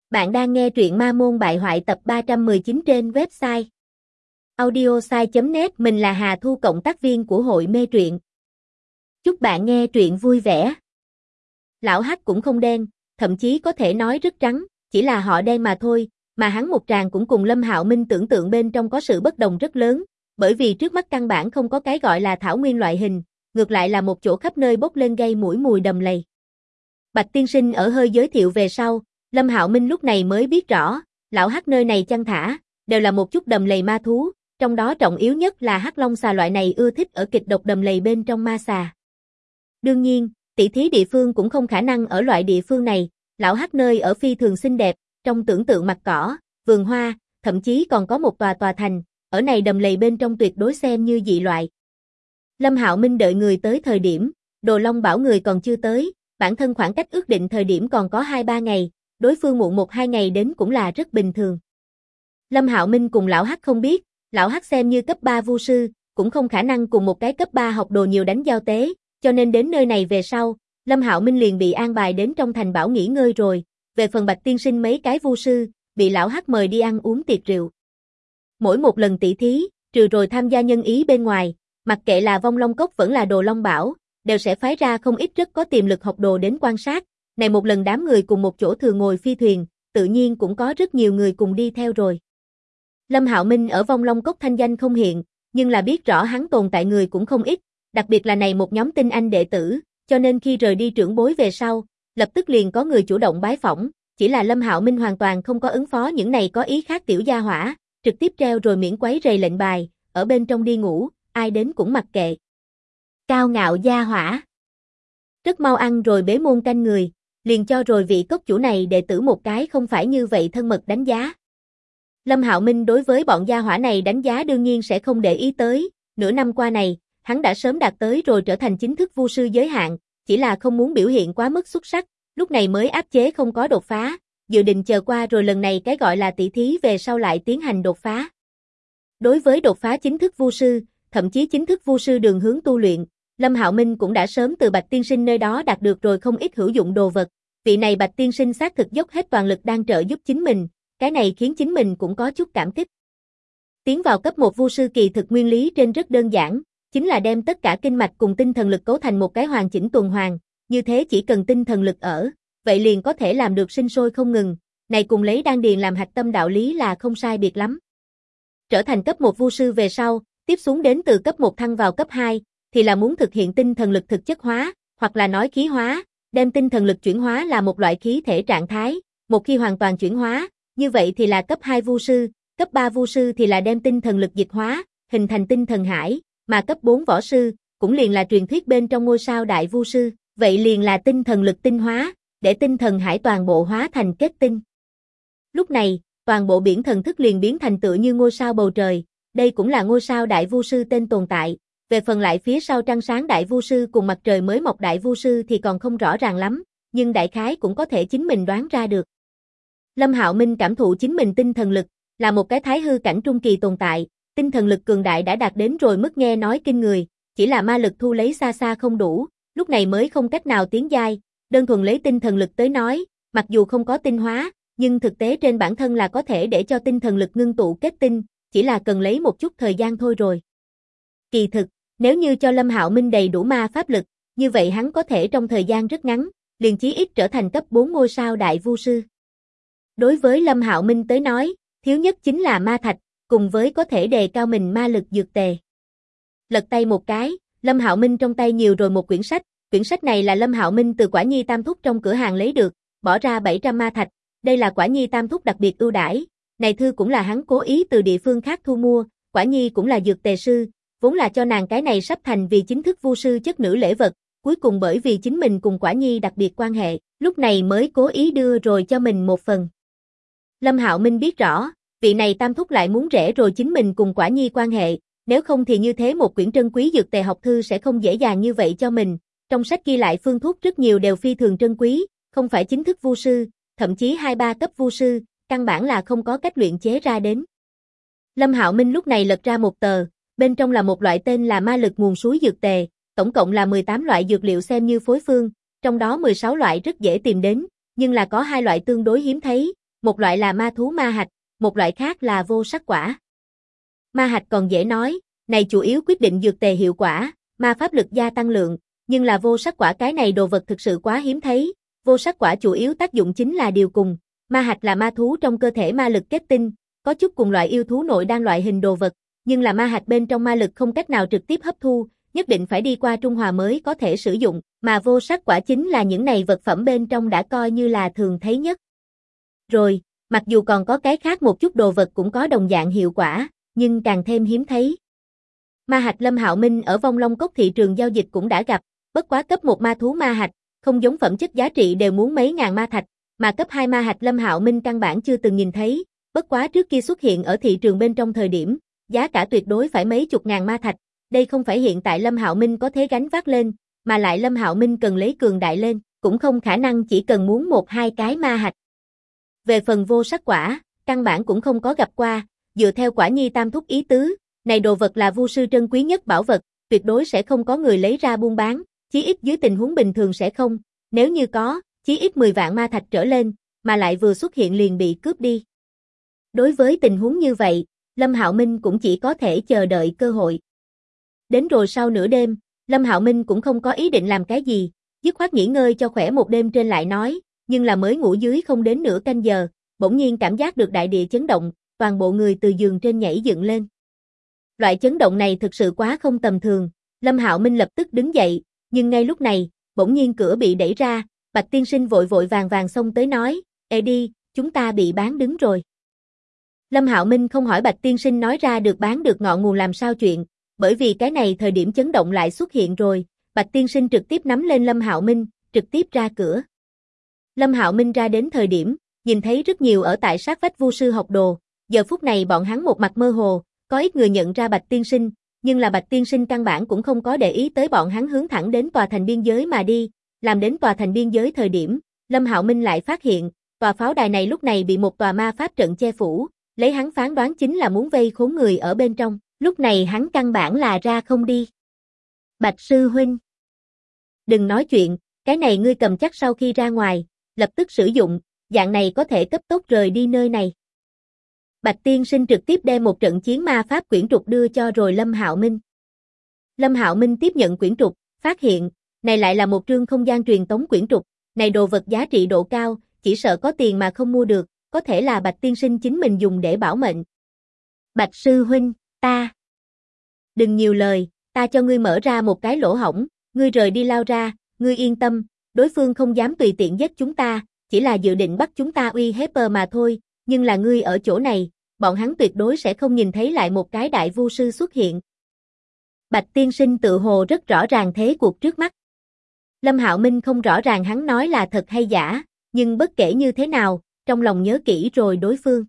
Bạn đang nghe truyện Ma Môn Bại Hoại tập 319 trên website audiosai.net. Mình là Hà Thu, cộng tác viên của hội mê truyện. Chúc bạn nghe truyện vui vẻ. Lão Hắc cũng không đen, thậm chí có thể nói rất trắng, chỉ là họ đen mà thôi, mà hắn một tràng cũng cùng Lâm Hạo Minh tưởng tượng bên trong có sự bất đồng rất lớn, bởi vì trước mắt căn bản không có cái gọi là thảo nguyên loại hình, ngược lại là một chỗ khắp nơi bốc lên gây mũi mùi đầm lầy. Bạch tiên sinh ở hơi giới thiệu về sau, Lâm Hạo Minh lúc này mới biết rõ, lão Hắc nơi này chăn thả, đều là một chút đầm lầy ma thú, trong đó trọng yếu nhất là Hắc Long xà loại này ưa thích ở kịch độc đầm lầy bên trong ma xà. Đương nhiên, tỷ thí địa phương cũng không khả năng ở loại địa phương này, lão Hắc nơi ở phi thường xinh đẹp, trong tưởng tượng mặt cỏ, vườn hoa, thậm chí còn có một tòa thành, ở này đầm lầy bên trong tuyệt đối xem như dị loại. Lâm Hạo Minh đợi người tới thời điểm, Đồ Long bảo người còn chưa tới, bản thân khoảng cách ước định thời điểm còn có 2-3 ngày, đối phương muộn 1-2 ngày đến cũng là rất bình thường. Lâm Hạo Minh cùng lão Hắc không biết, lão Hắc xem như cấp 3 vu sư, cũng không khả năng cùng một cái cấp 3 học đồ nhiều đánh giao tế, cho nên đến nơi này về sau, Lâm Hạo Minh liền bị an bài đến trong thành bảo nghỉ ngơi rồi, về phần Bạch tiên sinh mấy cái vu sư, bị lão Hắc mời đi ăn uống tiệc rượu. Mỗi một lần tỷ thí, trừ rồi tham gia nhân ý bên ngoài, mặc kệ là Vong Long Cốc vẫn là Đồ Long Bảo, đều sẽ phái ra không ít rất có tiềm lực học đồ đến quan sát. Này một lần đám người cùng một chỗ thường ngồi phi thuyền, tự nhiên cũng có rất nhiều người cùng đi theo rồi. Lâm Hạo Minh ở Vong Long Cốc thanh danh không hiện, nhưng là biết rõ hắn tồn tại người cũng không ít, đặc biệt là này một nhóm tinh anh đệ tử, cho nên khi rời đi trưởng bối về sau, lập tức liền có người chủ động bái phỏng, chỉ là Lâm Hạo Minh hoàn toàn không có ứng phó những này có ý khác tiểu gia hỏa, trực tiếp treo rồi miễn quấy rầy lệnh bài, ở bên trong đi ngủ, ai đến cũng mặc kệ. Cao ngạo gia hỏa. Rất mau ăn rồi bế môn canh người, liền cho rồi vị cốc chủ này đệ tử một cái không phải như vậy thân mật đánh giá. Lâm Hạo Minh đối với bọn gia hỏa này đánh giá đương nhiên sẽ không để ý tới, nửa năm qua này, hắn đã sớm đạt tới rồi trở thành chính thức vu sư giới hạn, chỉ là không muốn biểu hiện quá mức xuất sắc, lúc này mới áp chế không có đột phá, dự định chờ qua rồi lần này cái gọi là tỷ thí về sau lại tiến hành đột phá. Đối với đột phá chính thức vu sư, thậm chí chính thức vu sư đường hướng tu luyện, Lâm Hạo Minh cũng đã sớm từ Bạch tiên sinh nơi đó đạt được rồi không ít hữu dụng đồ vật. Vị này Bạch tiên sinh xác thực dốc hết toàn lực đang trợ giúp chính mình, cái này khiến chính mình cũng có chút cảm kích. Tiến vào cấp 1 vu sư kỳ thực nguyên lý trên rất đơn giản, chính là đem tất cả kinh mạch cùng tinh thần lực cấu thành một cái hoàn chỉnh tuần hoàn, như thế chỉ cần tinh thần lực ở, vậy liền có thể làm được sinh sôi không ngừng, này cùng lấy đan điền làm hạch tâm đạo lý là không sai biệt lắm. Trở thành cấp 1 vu sư về sau, tiếp xuống đến từ cấp 1 thăng vào cấp 2, thì là muốn thực hiện tinh thần lực thực chất hóa, hoặc là nói khí hóa, đem tinh thần lực chuyển hóa là một loại khí thể trạng thái, một khi hoàn toàn chuyển hóa, như vậy thì là cấp 2 vu sư, cấp 3 vu sư thì là đem tinh thần lực dịch hóa, hình thành tinh thần hải, mà cấp 4 võ sư, cũng liền là truyền thuyết bên trong ngôi sao đại vu sư, vậy liền là tinh thần lực tinh hóa, để tinh thần hải toàn bộ hóa thành kết tinh. Lúc này, toàn bộ biển thần thức liền biến thành tựa như ngôi sao bầu trời, đây cũng là ngôi sao đại vu sư tên tồn tại. Về phần lại phía sau trăng sáng đại vu sư cùng mặt trời mới mọc đại vu sư thì còn không rõ ràng lắm, nhưng đại khái cũng có thể chính mình đoán ra được. Lâm Hạo Minh cảm thụ chính mình tinh thần lực, là một cái thái hư cảnh trung kỳ tồn tại, tinh thần lực cường đại đã đạt đến rồi mức nghe nói kinh người, chỉ là ma lực thu lấy xa xa không đủ, lúc này mới không cách nào tiến giai, đơn thuần lấy tinh thần lực tới nói, mặc dù không có tinh hóa, nhưng thực tế trên bản thân là có thể để cho tinh thần lực ngưng tụ kết tinh, chỉ là cần lấy một chút thời gian thôi rồi. Kỳ thực, nếu như cho Lâm Hạo Minh đầy đủ ma pháp lực, như vậy hắn có thể trong thời gian rất ngắn, liền chí ít trở thành cấp 4 ngôi sao đại vu sư. Đối với Lâm Hạo Minh tới nói, thiếu nhất chính là ma thạch, cùng với có thể đề cao mình ma lực dược tề. Lật tay một cái, Lâm Hạo Minh trong tay nhiều rồi một quyển sách này là Lâm Hạo Minh từ Quả Nhi Tam Thúc trong cửa hàng lấy được, bỏ ra 700 ma thạch, đây là Quả Nhi Tam Thúc đặc biệt ưu đãi, này thư cũng là hắn cố ý từ địa phương khác thu mua, Quả Nhi cũng là dược tề sư, vốn là cho nàng cái này sắp thành vì chính thức vu sư chất nữ lễ vật, cuối cùng bởi vì chính mình cùng Quả Nhi đặc biệt quan hệ, lúc này mới cố ý đưa rồi cho mình một phần. Lâm Hạo Minh biết rõ, vị này Tam Thúc lại muốn rẽ rồi chính mình cùng Quả Nhi quan hệ, nếu không thì như thế một quyển trân quý dược tề học thư sẽ không dễ dàng như vậy cho mình, trong sách ghi lại phương thuốc rất nhiều đều phi thường trân quý, không phải chính thức vu sư, thậm chí 2-3 cấp vu sư, căn bản là không có cách luyện chế ra đến. Lâm Hạo Minh lúc này lật ra một tờ, bên trong là một loại tên là ma lực nguồn suối dược tề, tổng cộng là 18 loại dược liệu xem như phối phương, trong đó 16 loại rất dễ tìm đến, nhưng là có 2 loại tương đối hiếm thấy, một loại là ma thú ma hạch, một loại khác là vô sắc quả. Ma hạch còn dễ nói, này chủ yếu quyết định dược tề hiệu quả, ma pháp lực gia tăng lượng, nhưng là vô sắc quả cái này đồ vật thực sự quá hiếm thấy, vô sắc quả chủ yếu tác dụng chính là điều cùng, ma hạch là ma thú trong cơ thể ma lực kết tinh, có chút cùng loại yêu thú nội đan loại hình đồ vật, nhưng là ma hạch bên trong ma lực không cách nào trực tiếp hấp thu, nhất định phải đi qua trung hòa mới có thể sử dụng, mà vô sắc quả chính là những này vật phẩm bên trong đã coi như là thường thấy nhất. Rồi, mặc dù còn có cái khác một chút đồ vật cũng có đồng dạng hiệu quả, nhưng càng thêm hiếm thấy. Ma hạch Lâm Hạo Minh ở Vong Long Cốc thị trường giao dịch cũng đã gặp, bất quá cấp 1 ma thú ma hạch, không giống phẩm chất giá trị đều muốn mấy ngàn ma thạch, mà cấp 2 ma hạch Lâm Hạo Minh căn bản chưa từng nhìn thấy, bất quá trước kia xuất hiện ở thị trường bên trong thời điểm, giá cả tuyệt đối phải mấy chục ngàn ma thạch, đây không phải hiện tại Lâm Hạo Minh có thể gánh vác lên, mà lại Lâm Hạo Minh cần lấy cường đại lên, cũng không khả năng chỉ cần muốn 1-2 cái ma hạch. Về phần vô sắc quả, căn bản cũng không có gặp qua, dựa theo Quả Nhi Tam Thúc ý tứ, này đồ vật là vu sư trân quý nhất bảo vật, tuyệt đối sẽ không có người lấy ra buôn bán, chí ít dưới tình huống bình thường sẽ không, nếu như có, chí ít 10 vạn ma thạch trở lên, mà lại vừa xuất hiện liền bị cướp đi. Đối với tình huống như vậy, Lâm Hạo Minh cũng chỉ có thể chờ đợi cơ hội. Đến rồi sau nửa đêm, Lâm Hạo Minh cũng không có ý định làm cái gì, dứt khoát nghỉ ngơi cho khỏe một đêm trên lại nói, nhưng là mới ngủ dưới không đến nửa canh giờ, bỗng nhiên cảm giác được đại địa chấn động, toàn bộ người từ giường trên nhảy dựng lên. Loại chấn động này thực sự quá không tầm thường, Lâm Hạo Minh lập tức đứng dậy, nhưng ngay lúc này, bỗng nhiên cửa bị đẩy ra, Bạch tiên sinh vội vội vàng vàng xông tới nói, "Ê đi, chúng ta bị bán đứng rồi." Lâm Hạo Minh không hỏi Bạch tiên sinh nói ra được bán được ngọn nguồn làm sao chuyện, bởi vì cái này thời điểm chấn động lại xuất hiện rồi, Bạch tiên sinh trực tiếp nắm lên Lâm Hạo Minh, trực tiếp ra cửa. Lâm Hạo Minh ra đến thời điểm, nhìn thấy rất nhiều ở tại sát vách vu sư học đồ, giờ phút này bọn hắn một mặt mơ hồ, có ít người nhận ra Bạch tiên sinh, nhưng là Bạch tiên sinh căn bản cũng không có để ý tới bọn hắn hướng thẳng đến tòa thành biên giới mà đi, làm đến tòa thành biên giới thời điểm, Lâm Hạo Minh lại phát hiện, tòa pháo đài này lúc này bị một tòa ma pháp trận che phủ, lấy hắn phán đoán chính là muốn vây khốn người ở bên trong, lúc này hắn căn bản là ra không đi. Bạch sư huynh, đừng nói chuyện, cái này ngươi cầm chắc sau khi ra ngoài, lập tức sử dụng, dạng này có thể cấp tốc rời đi nơi này. Bạch tiên sinh trực tiếp đem một trận chiến ma pháp quyển trục đưa cho rồi Lâm Hạo Minh. Lâm Hạo Minh tiếp nhận quyển trục, phát hiện, này lại là một trương không gian truyền tống quyển trục, này đồ vật giá trị độ cao, chỉ sợ có tiền mà không mua được, có thể là Bạch tiên sinh chính mình dùng để bảo mệnh. Bạch sư huynh, ta. Đừng nhiều lời, ta cho ngươi mở ra một cái lỗ hổng, ngươi rời đi lao ra, ngươi yên tâm, đối phương không dám tùy tiện giết chúng ta, chỉ là dự định bắt chúng ta uy hiếp mà thôi, nhưng là ngươi ở chỗ này, bọn hắn tuyệt đối sẽ không nhìn thấy lại một cái đại vu sư xuất hiện. Bạch tiên sinh tự hồ rất rõ ràng thế cuộc trước mắt. Lâm Hạo Minh không rõ ràng hắn nói là thật hay giả, nhưng bất kể như thế nào, trong lòng nhớ kỹ rồi đối phương.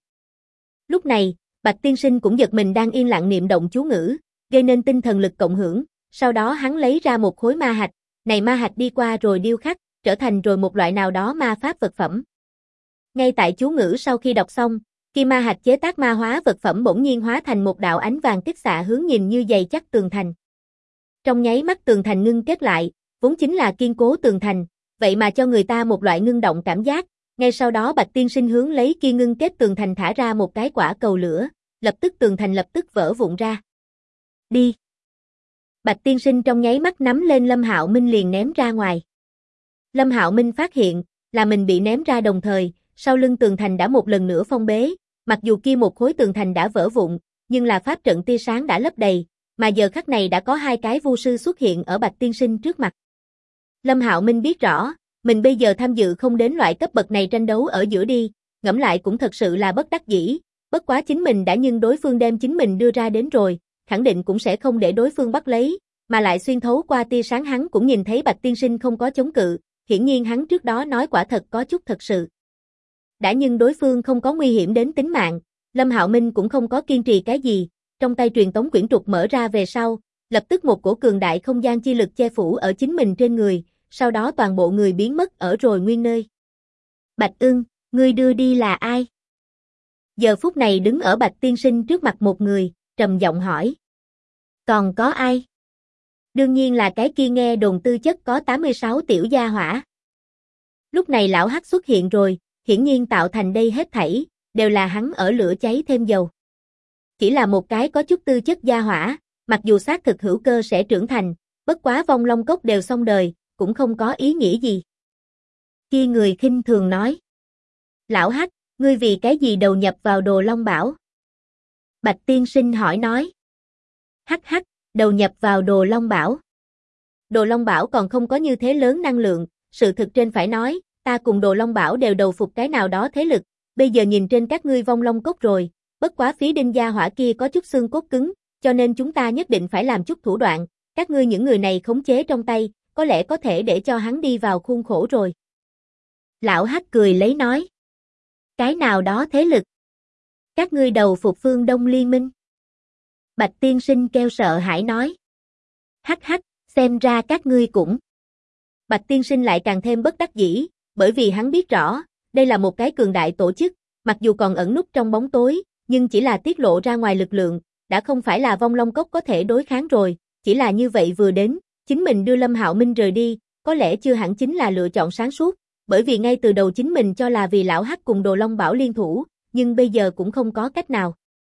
Lúc này, Bạch tiên sinh cũng giật mình đang yên lặng niệm động chú ngữ, gây nên tinh thần lực cộng hưởng, sau đó hắn lấy ra một khối ma hạch, này ma hạch đi qua rồi điêu khắc, trở thành rồi một loại nào đó ma pháp vật phẩm. Ngay tại chú ngữ sau khi đọc xong, khi ma hạch chế tác ma hóa vật phẩm bỗng nhiên hóa thành một đạo ánh vàng kích xạ hướng nhìn như dày chắc tường thành. Trong nháy mắt tường thành ngưng kết lại, vốn chính là kiên cố tường thành, vậy mà cho người ta một loại ngưng động cảm giác, ngay sau đó Bạch tiên sinh hướng lấy kia ngưng kết tường thành thả ra một cái quả cầu lửa, lập tức tường thành lập tức vỡ vụn ra. Đi! Bạch tiên sinh trong nháy mắt nắm lên Lâm Hạo Minh liền ném ra ngoài. Lâm Hạo Minh phát hiện, là mình bị ném ra đồng thời, sau lưng tường thành đã một lần nữa phong bế, mặc dù kia một khối tường thành đã vỡ vụn, nhưng là pháp trận tia sáng đã lấp đầy, mà giờ khắc này đã có hai cái vu sư xuất hiện ở Bạch tiên sinh trước mặt. Lâm Hạo Minh biết rõ, mình bây giờ tham dự không đến loại cấp bậc này tranh đấu ở giữa đi, ngẫm lại cũng thật sự là bất đắc dĩ, bất quá chính mình đã nhưng đối phương đem chính mình đưa ra đến rồi, khẳng định cũng sẽ không để đối phương bắt lấy, mà lại xuyên thấu qua tia sáng hắn cũng nhìn thấy Bạch tiên sinh không có chống cự, hiển nhiên hắn trước đó nói quả thật có chút thật sự. Đã nhưng đối phương không có nguy hiểm đến tính mạng, Lâm Hạo Minh cũng không có kiên trì cái gì, trong tay truyền tống quyển trục mở ra về sau, lập tức một cổ cường đại không gian chi lực che phủ ở chính mình trên người, sau đó toàn bộ người biến mất ở rồi nguyên nơi. Bạch Ưng, ngươi đưa đi là ai? Giờ phút này đứng ở Bạch tiên sinh trước mặt một người, trầm giọng hỏi. Còn có ai? Đương nhiên là cái kia nghe đồn tư chất có 86 tiểu gia hỏa. Lúc này lão Hắc xuất hiện rồi, hiển nhiên tạo thành đây hết thảy, đều là hắn ở lửa cháy thêm dầu. Chỉ là một cái có chút tư chất gia hỏa, mặc dù xác thực hữu cơ sẽ trưởng thành, bất quá vong long cốc đều xong đời, cũng không có ý nghĩa gì. Kia người khinh thường nói. Lão Hắc, ngươi vì cái gì đầu nhập vào Đồ Long Bảo? Bạch tiên sinh hỏi nói. Hắc hắc, đầu nhập vào Đồ Long Bảo. Đồ Long Bảo còn không có như thế lớn năng lượng, sự thực trên phải nói, ta cùng Đồ Long Bảo đều đầu phục cái nào đó thế lực, bây giờ nhìn trên các ngươi vong long cốc rồi, bất quá phí đinh gia hỏa kia có chút xương cốt cứng, cho nên chúng ta nhất định phải làm chút thủ đoạn, các ngươi những người này khống chế trong tay, có lẽ có thể để cho hắn đi vào khuôn khổ rồi. Lão Hắc cười lấy nói. Cái nào đó thế lực? Các ngươi đầu phục phương Đông Liên Minh. Bạch tiên sinh kêu sợ hãi nói. Hắc hắc, xem ra các ngươi cũng. Bạch tiên sinh lại càng thêm bất đắc dĩ, bởi vì hắn biết rõ, đây là một cái cường đại tổ chức, mặc dù còn ẩn núp trong bóng tối, nhưng chỉ là tiết lộ ra ngoài lực lượng, đã không phải là vong long cốc có thể đối kháng rồi, chỉ là như vậy vừa đến, chính mình đưa Lâm Hạo Minh rời đi, có lẽ chưa hẳn chính là lựa chọn sáng suốt, bởi vì ngay từ đầu chính mình cho là vì lão Hắc cùng Đồ Long Bảo liên thủ, nhưng bây giờ cũng không có cách nào.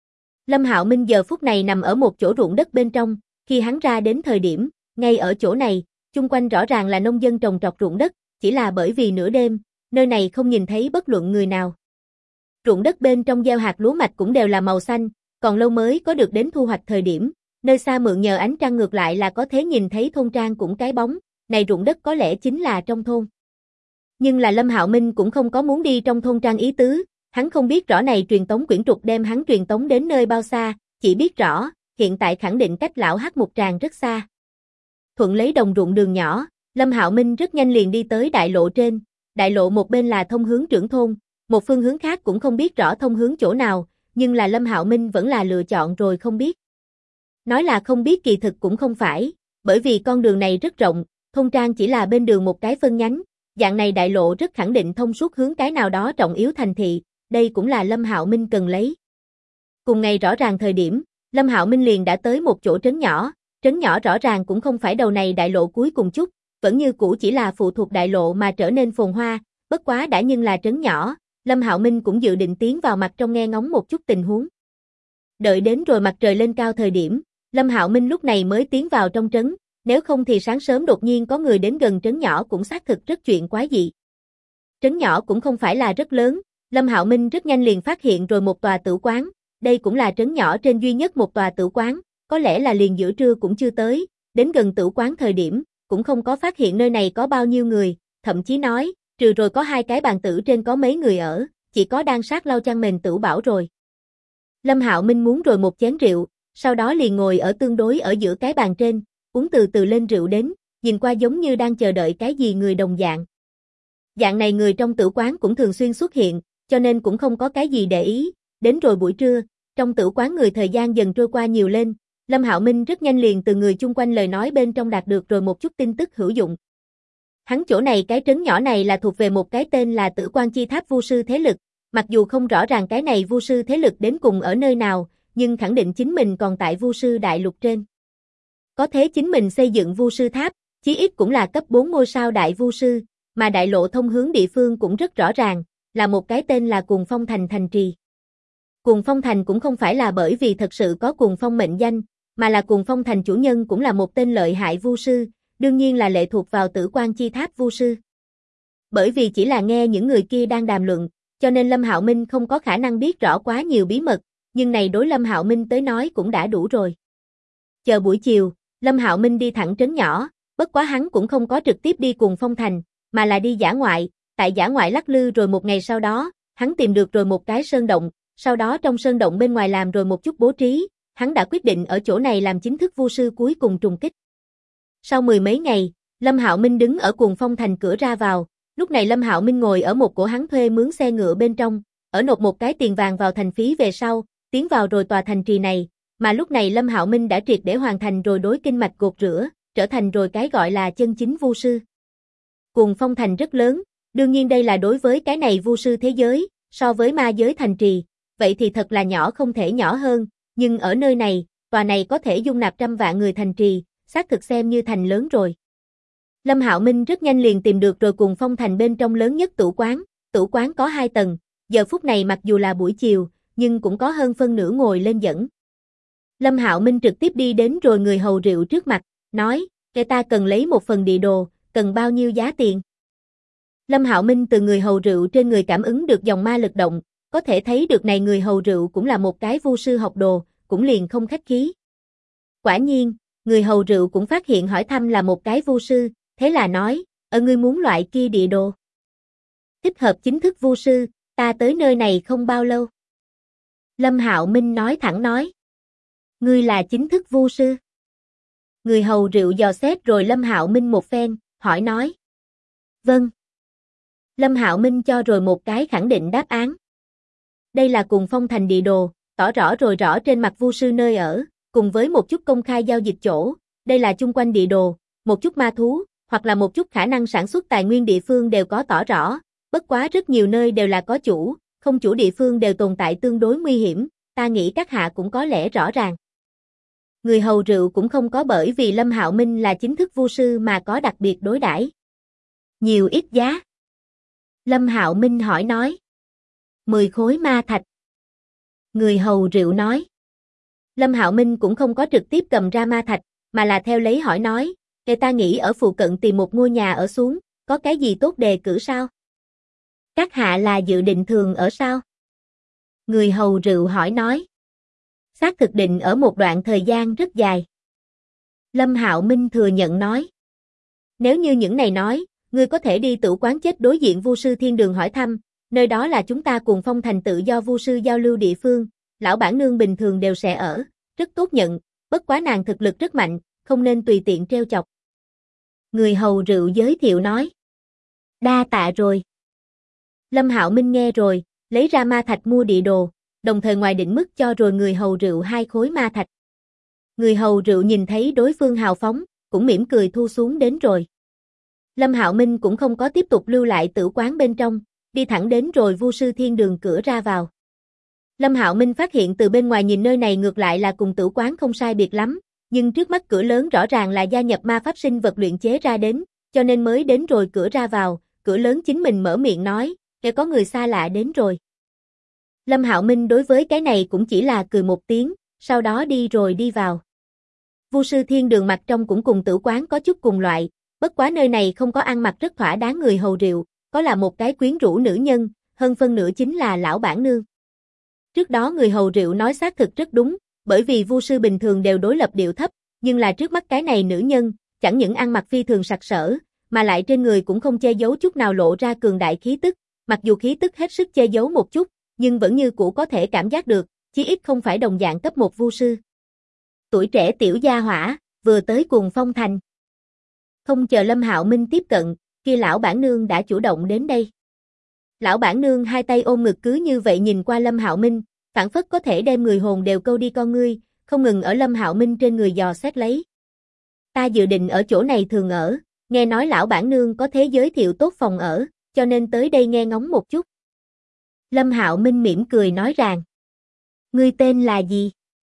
Lâm Hạo Minh giờ phút này nằm ở một chỗ ruộng đất bên trong, khi hắn ra đến thời điểm, ngay ở chỗ này, chung quanh rõ ràng là nông dân trồng trọt ruộng đất, chỉ là bởi vì nửa đêm, nơi này không nhìn thấy bất luận người nào. Ruộng đất bên trong gieo hạt lúa mạch cũng đều là màu xanh, còn lâu mới có được đến thu hoạch thời điểm, nơi xa mượn nhờ ánh trăng ngược lại là có thể nhìn thấy thôn trang cũng cái bóng, này ruộng đất có lẽ chính là trong thôn. Nhưng là Lâm Hạo Minh cũng không có muốn đi trong thôn trang ý tứ, hắn không biết rõ này truyền tống quyển trục đem hắn truyền tống đến nơi bao xa, chỉ biết rõ, hiện tại khẳng định cách lão Hắc một tràng rất xa. Thuận lấy đồng ruộng đường nhỏ, Lâm Hạo Minh rất nhanh liền đi tới đại lộ trên, đại lộ một bên là thông hướng trưởng thôn, một phương hướng khác cũng không biết rõ thông hướng chỗ nào, nhưng là Lâm Hạo Minh vẫn là lựa chọn rồi không biết. Nói là không biết kỳ thực cũng không phải, bởi vì con đường này rất rộng, thôn trang chỉ là bên đường một cái phân nhánh, dạng này đại lộ rất khẳng định thông suốt hướng cái nào đó trọng yếu thành thị, đây cũng là Lâm Hạo Minh cần lấy. Cùng ngày rõ ràng thời điểm, Lâm Hạo Minh liền đã tới một chỗ trấn nhỏ rõ ràng cũng không phải đầu này đại lộ cuối cùng chút, vẫn như cũ chỉ là phụ thuộc đại lộ mà trở nên phồn hoa, bất quá đã nhưng là trấn nhỏ, Lâm Hạo Minh cũng dự định tiến vào mặt trong nghe ngóng một chút tình huống. Đợi đến rồi mặt trời lên cao thời điểm, Lâm Hạo Minh lúc này mới tiến vào trong trấn, nếu không thì sáng sớm đột nhiên có người đến gần trấn nhỏ cũng xác thực rất chuyện quái dị. Trấn nhỏ cũng không phải là rất lớn, Lâm Hạo Minh rất nhanh liền phát hiện rồi một tòa tử quán, đây cũng là trấn nhỏ trên duy nhất một tòa tử quán, có lẽ là liền giữa trưa cũng chưa tới, đến gần tử quán thời điểm, cũng không có phát hiện nơi này có bao nhiêu người, thậm chí nói, trừ rồi có hai cái bàn tử trên có mấy người ở, chỉ có đang sát lau chăn mền tửu bảo rồi. Lâm Hạo Minh muốn rồi một chén rượu, sau đó liền ngồi ở tương đối ở giữa cái bàn trên, uống từ từ lên rượu đến, nhìn qua giống như đang chờ đợi cái gì người đồng dạng. Dạng này người trong tử quán cũng thường xuyên xuất hiện, cho nên cũng không có cái gì để ý, đến rồi buổi trưa, trong tử quán người thời gian dần trôi qua nhiều lên, Lâm Hạo Minh rất nhanh liền từ người chung quanh lời nói bên trong đạt được rồi một chút tin tức hữu dụng. Hắn chỗ này cái trấn nhỏ này là thuộc về một cái tên là Tử Quan Chi Tháp Vu sư thế lực, mặc dù không rõ ràng cái này Vu sư thế lực đến cùng ở nơi nào, nhưng khẳng định chính mình còn tại Vu sư đại lục trên. Có thế chính mình xây dựng Vu sư tháp, chí ít cũng là cấp 4 ngôi sao đại Vu sư, mà đại lộ thông hướng địa phương cũng rất rõ ràng, là một cái tên là Cuồng Phong Thành thành trì. Cuồng Phong Thành cũng không phải là bởi vì thật sự có Cuồng Phong mệnh danh, mà là Cuồng Phong Thành chủ nhân cũng là một tên lợi hại Vu sư, đương nhiên là lệ thuộc vào Tử Quan Chi Tháp Vu sư. Bởi vì chỉ là nghe những người kia đang đàm luận, cho nên Lâm Hạo Minh không có khả năng biết rõ quá nhiều bí mật, nhưng này đối Lâm Hạo Minh tới nói cũng đã đủ rồi. Chờ buổi chiều, Lâm Hạo Minh đi thẳng trấn nhỏ, bất quá hắn cũng không có trực tiếp đi Cuồng Phong Thành, mà là đi dã ngoại, tại dã ngoại lắc lư rồi một ngày sau đó, hắn tìm được rồi một cái sơn động, sau đó trong sơn động bên ngoài làm rồi một chút bố trí, hắn đã quyết định ở chỗ này làm chính thức Vu sư cuối cùng trùng kích. Sau mười mấy ngày, Lâm Hạo Minh đứng ở Cuồng Phong Thành cửa ra vào, lúc này Lâm Hạo Minh ngồi ở một cổ hắn thuê mướn xe ngựa bên trong, ở nộp một cái tiền vàng vào thành phí về sau, tiến vào rồi tòa thành trì này, mà lúc này Lâm Hạo Minh đã triệt để hoàn thành rồi đối kinh mạch gột rửa, trở thành rồi cái gọi là chân chính Vu sư. Cuồng Phong Thành rất lớn, đương nhiên đây là đối với cái này Vu sư thế giới, so với ma giới thành trì, vậy thì thật là nhỏ không thể nhỏ hơn, nhưng ở nơi này, tòa này có thể dung nạp trăm vạn người thành trì, xác thực xem như thành lớn rồi. Lâm Hạo Minh rất nhanh liền tìm được rồi Cuồng Phong Thành bên trong lớn nhất tử quán, Tử quán có 2 tầng, giờ phút này mặc dù là buổi chiều, nhưng cũng có hơn phân nửa ngồi lên dẫn. Lâm Hạo Minh trực tiếp đi đến rồi người hầu rượu trước mặt, nói, "Kẻ ta cần lấy một phần địa đồ, cần bao nhiêu giá tiền?" Lâm Hạo Minh từ người hầu rượu trên người cảm ứng được dòng ma lực động, có thể thấy được này người hầu rượu cũng là một cái vu sư học đồ, cũng liền không khách khí. Quả nhiên, người hầu rượu cũng phát hiện hỏi thăm là một cái vu sư, thế là nói, ngươi muốn loại kia địa đồ. Thích hợp chính thức vu sư, ta tới nơi này không bao lâu. Lâm Hạo Minh nói thẳng nói. Ngươi là chính thức vu sư. Người hầu rượu dò xét rồi Lâm Hạo Minh một phen, hỏi nói. Vâng. Lâm Hạo Minh cho rồi một cái khẳng định đáp án. Đây là cùng phong thành địa đồ, tỏ rõ rồi rõ trên mặt vu sư nơi ở, cùng với một chút công khai giao dịch chỗ, đây là chung quanh địa đồ, một chút ma thú, hoặc là một chút khả năng sản xuất tài nguyên địa phương đều có tỏ rõ, bất quá rất nhiều nơi đều là có chủ, không chủ địa phương đều tồn tại tương đối nguy hiểm, ta nghĩ các hạ cũng có lẽ rõ ràng. Người hầu rượu cũng không có bởi vì Lâm Hạo Minh là chính thức vu sư mà có đặc biệt đối đãi. Nhiều ít giá? Lâm Hạo Minh hỏi nói. 10 khối ma thạch. Người hầu rượu nói. Lâm Hạo Minh cũng không có trực tiếp cầm ra ma thạch, mà là theo lấy hỏi nói, người ta nghĩ ở phụ cận tìm một ngôi nhà ở xuống, có cái gì tốt đề cử sao? Các hạ là dự định thường ở sao? Người hầu rượu hỏi nói. Xác thực định ở một đoạn thời gian rất dài. Lâm Hạo Minh thừa nhận nói. Nếu như những này nói, ngươi có thể đi tử quán chết đối diện vu sư thiên đường hỏi thăm, nơi đó là chúng ta cùng phong thành tự do vu sư giao lưu địa phương, lão bản nương bình thường đều sẽ ở, rất tốt nhận, bất quá nàng thực lực rất mạnh, không nên tùy tiện trêu chọc. Người hầu rượu giới thiệu nói. Đa tạ rồi. Lâm Hạo Minh nghe rồi, lấy ra ma thạch mua địa đồ, đồng thời ngoài định mức cho rồi người hầu rượu 2 khối ma thạch. Người hầu rượu nhìn thấy đối phương hào phóng, cũng mỉm cười thu xuống đến rồi. Lâm Hạo Minh cũng không có tiếp tục lưu lại tử quán bên trong, đi thẳng đến rồi vu sư thiên đường cửa ra vào. Lâm Hạo Minh phát hiện từ bên ngoài nhìn nơi này ngược lại là cùng tử quán không sai biệt lắm, nhưng trước mắt cửa lớn rõ ràng là gia nhập ma pháp sinh vật luyện chế ra đến, cho nên mới đến rồi cửa ra vào, cửa lớn chính mình mở miệng nói, kẻ có người xa lạ đến rồi. Lâm Hạo Minh đối với cái này cũng chỉ là cười một tiếng, sau đó đi rồi đi vào. Vu sư thiên đường mặt trong cũng cùng tử quán có chút cùng loại, bất quá nơi này không có ăn mặc rất thỏa đáng người hầu rượu, có là một cái quyến rũ nữ nhân, hơn phân nửa chính là lão bản nương. Trước đó người hầu rượu nói xác thực rất đúng, bởi vì vu sư bình thường đều đối lập điệu thấp, nhưng là trước mắt cái này nữ nhân, chẳng những ăn mặc phi thường sặc sỡ, mà lại trên người cũng không che giấu chút nào lộ ra cường đại khí tức, mặc dù khí tức hết sức che giấu một chút, nhưng vẫn như cũ có thể cảm giác được, chí ít không phải đồng dạng cấp một vu sư. Tuổi trẻ tiểu gia hỏa, vừa tới cùng phong thành. Không chờ Lâm Hạo Minh tiếp cận, kia lão bản nương đã chủ động đến đây. Lão bản nương hai tay ôm ngực cứ như vậy nhìn qua Lâm Hạo Minh, phảng phất có thể đem người hồn đều câu đi con ngươi, không ngừng ở Lâm Hạo Minh trên người dò xét lấy. Ta dự định ở chỗ này thường ở, nghe nói lão bản nương có thế giới thiệu tốt phòng ở, cho nên tới đây nghe ngóng một chút. Lâm Hạo Minh mỉm cười nói rằng. Ngươi tên là gì?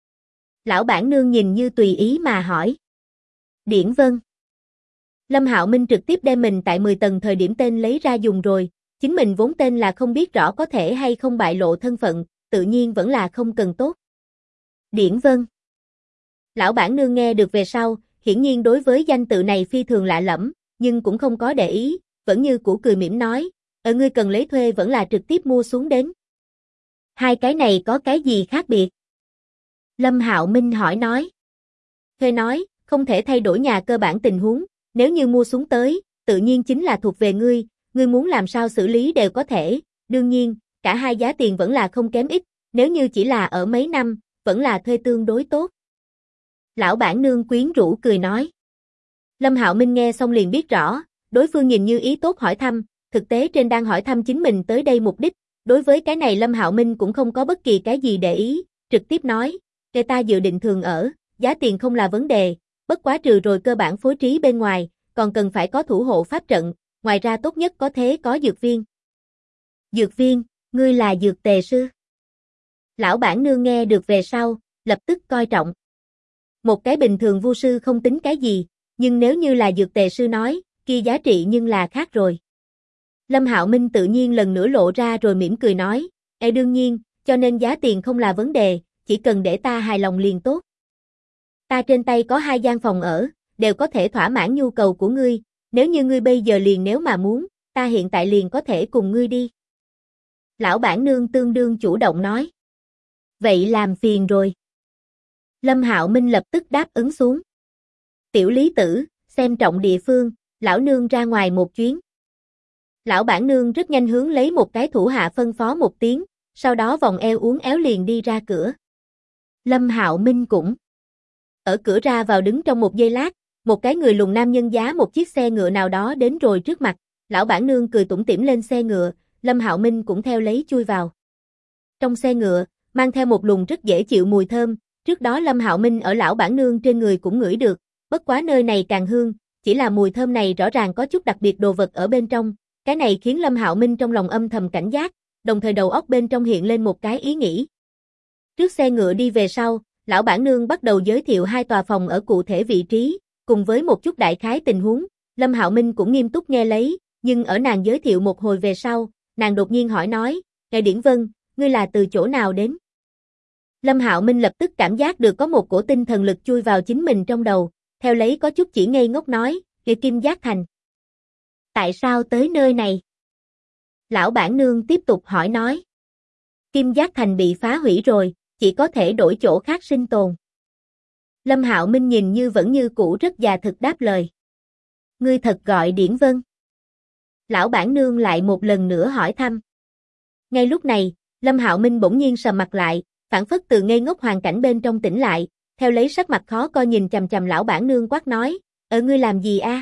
Lão bản nương nhìn như tùy ý mà hỏi. Điển Vân. Lâm Hạo Minh trực tiếp đem mình tại 10 tầng thời điểm tên lấy ra dùng rồi, chính mình vốn tên là không biết rõ có thể hay không bại lộ thân phận, tự nhiên vẫn là không cần tốt. Điển Vân. Lão bản nương nghe được về sau, hiển nhiên đối với danh tự này phi thường lạ lẫm, nhưng cũng không có để ý, vẫn như cũ cười mỉm nói, ở ngươi cần lấy thuê vẫn là trực tiếp mua xuống đến. Hai cái này có cái gì khác biệt? Lâm Hạo Minh hỏi nói. Thuê nói, không thể thay đổi nhà cơ bản tình huống, nếu như mua xuống tới, tự nhiên chính là thuộc về ngươi muốn làm sao xử lý đều có thể, đương nhiên, cả hai giá tiền vẫn là không kém ít, nếu như chỉ là ở mấy năm, vẫn là thuê tương đối tốt. Lão bản nương quyến rũ cười nói. Lâm Hạo Minh nghe xong liền biết rõ, đối phương nhìn như ý tốt hỏi thăm, thực tế trên đang hỏi thăm chính mình tới đây mục đích, đối với cái này Lâm Hạo Minh cũng không có bất kỳ cái gì để ý, trực tiếp nói, người ta dự định thường ở, giá tiền không là vấn đề, bất quá trừ rồi cơ bản phối trí bên ngoài, còn cần phải có thủ hộ pháp trận, ngoài ra tốt nhất có thế có dược viên. Dược viên, ngươi là dược tề sư. Lão bản nương nghe được về sau, lập tức coi trọng. Một cái bình thường vu sư không tính cái gì, nhưng nếu như là dược tề sư nói, kia giá trị nhưng là khác rồi. Lâm Hạo Minh tự nhiên lần nữa lộ ra rồi mỉm cười nói, đương nhiên, cho nên giá tiền không là vấn đề, chỉ cần để ta hài lòng liền tốt. Ta trên tay có 2 gian phòng ở, đều có thể thỏa mãn nhu cầu của ngươi, nếu như ngươi bây giờ liền nếu mà muốn, ta hiện tại liền có thể cùng ngươi đi. Lão bản nương tương đương chủ động nói. Vậy làm phiền rồi. Lâm Hạo Minh lập tức đáp ứng xuống. Tiểu Lý Tử, xem trọng địa phương, lão nương ra ngoài một chuyến. Lão bản nương rất nhanh hướng lấy một cái thủ hạ phân phó một tiếng, sau đó vòng eo uốn éo liền đi ra cửa. Lâm Hạo Minh cũng ở cửa ra vào đứng trong một giây lát, một cái người lùn nam nhân giá một chiếc xe ngựa nào đó đến rồi trước mặt, lão bản nương cười tủm tỉm lên xe ngựa, Lâm Hạo Minh cũng theo lấy chui vào. Trong xe ngựa, mang theo một luồng rất dễ chịu mùi thơm, trước đó Lâm Hạo Minh ở lão bản nương trên người cũng ngửi được, bất quá nơi này càng hương, chỉ là mùi thơm này rõ ràng có chút đặc biệt đồ vật ở bên trong, cái này khiến Lâm Hạo Minh trong lòng âm thầm cảnh giác, đồng thời đầu óc bên trong hiện lên một cái ý nghĩ. Trước xe ngựa đi về sau, lão bản nương bắt đầu giới thiệu 2 tòa phòng ở cụ thể vị trí, cùng với một chút đại khái tình huống, Lâm Hạo Minh cũng nghiêm túc nghe lấy, nhưng ở nàng giới thiệu một hồi về sau, nàng đột nhiên hỏi nói, Ngài Điển Vân, ngươi là từ chỗ nào đến? Lâm Hạo Minh lập tức cảm giác được có một cổ tinh thần lực chui vào chính mình trong đầu, theo lấy có chút chỉ ngây ngốc nói, Kim Giác Thành. Tại sao tới nơi này? Lão bản nương tiếp tục hỏi nói. Kim Giác Thành bị phá hủy rồi, chỉ có thể đổi chỗ khác sinh tồn. Lâm Hạo Minh nhìn như vẫn như cũ rất già thực đáp lời. Ngươi thật gọi Điển Vân. Lão bản nương lại một lần nữa hỏi thăm. Ngay lúc này, Lâm Hạo Minh bỗng nhiên sầm mặt lại, phảng phất từ ngây ngốc hoàn cảnh bên trong tỉnh lại, theo lấy sắc mặt khó coi nhìn chằm chằm lão bản nương quát nói, ngươi làm gì a?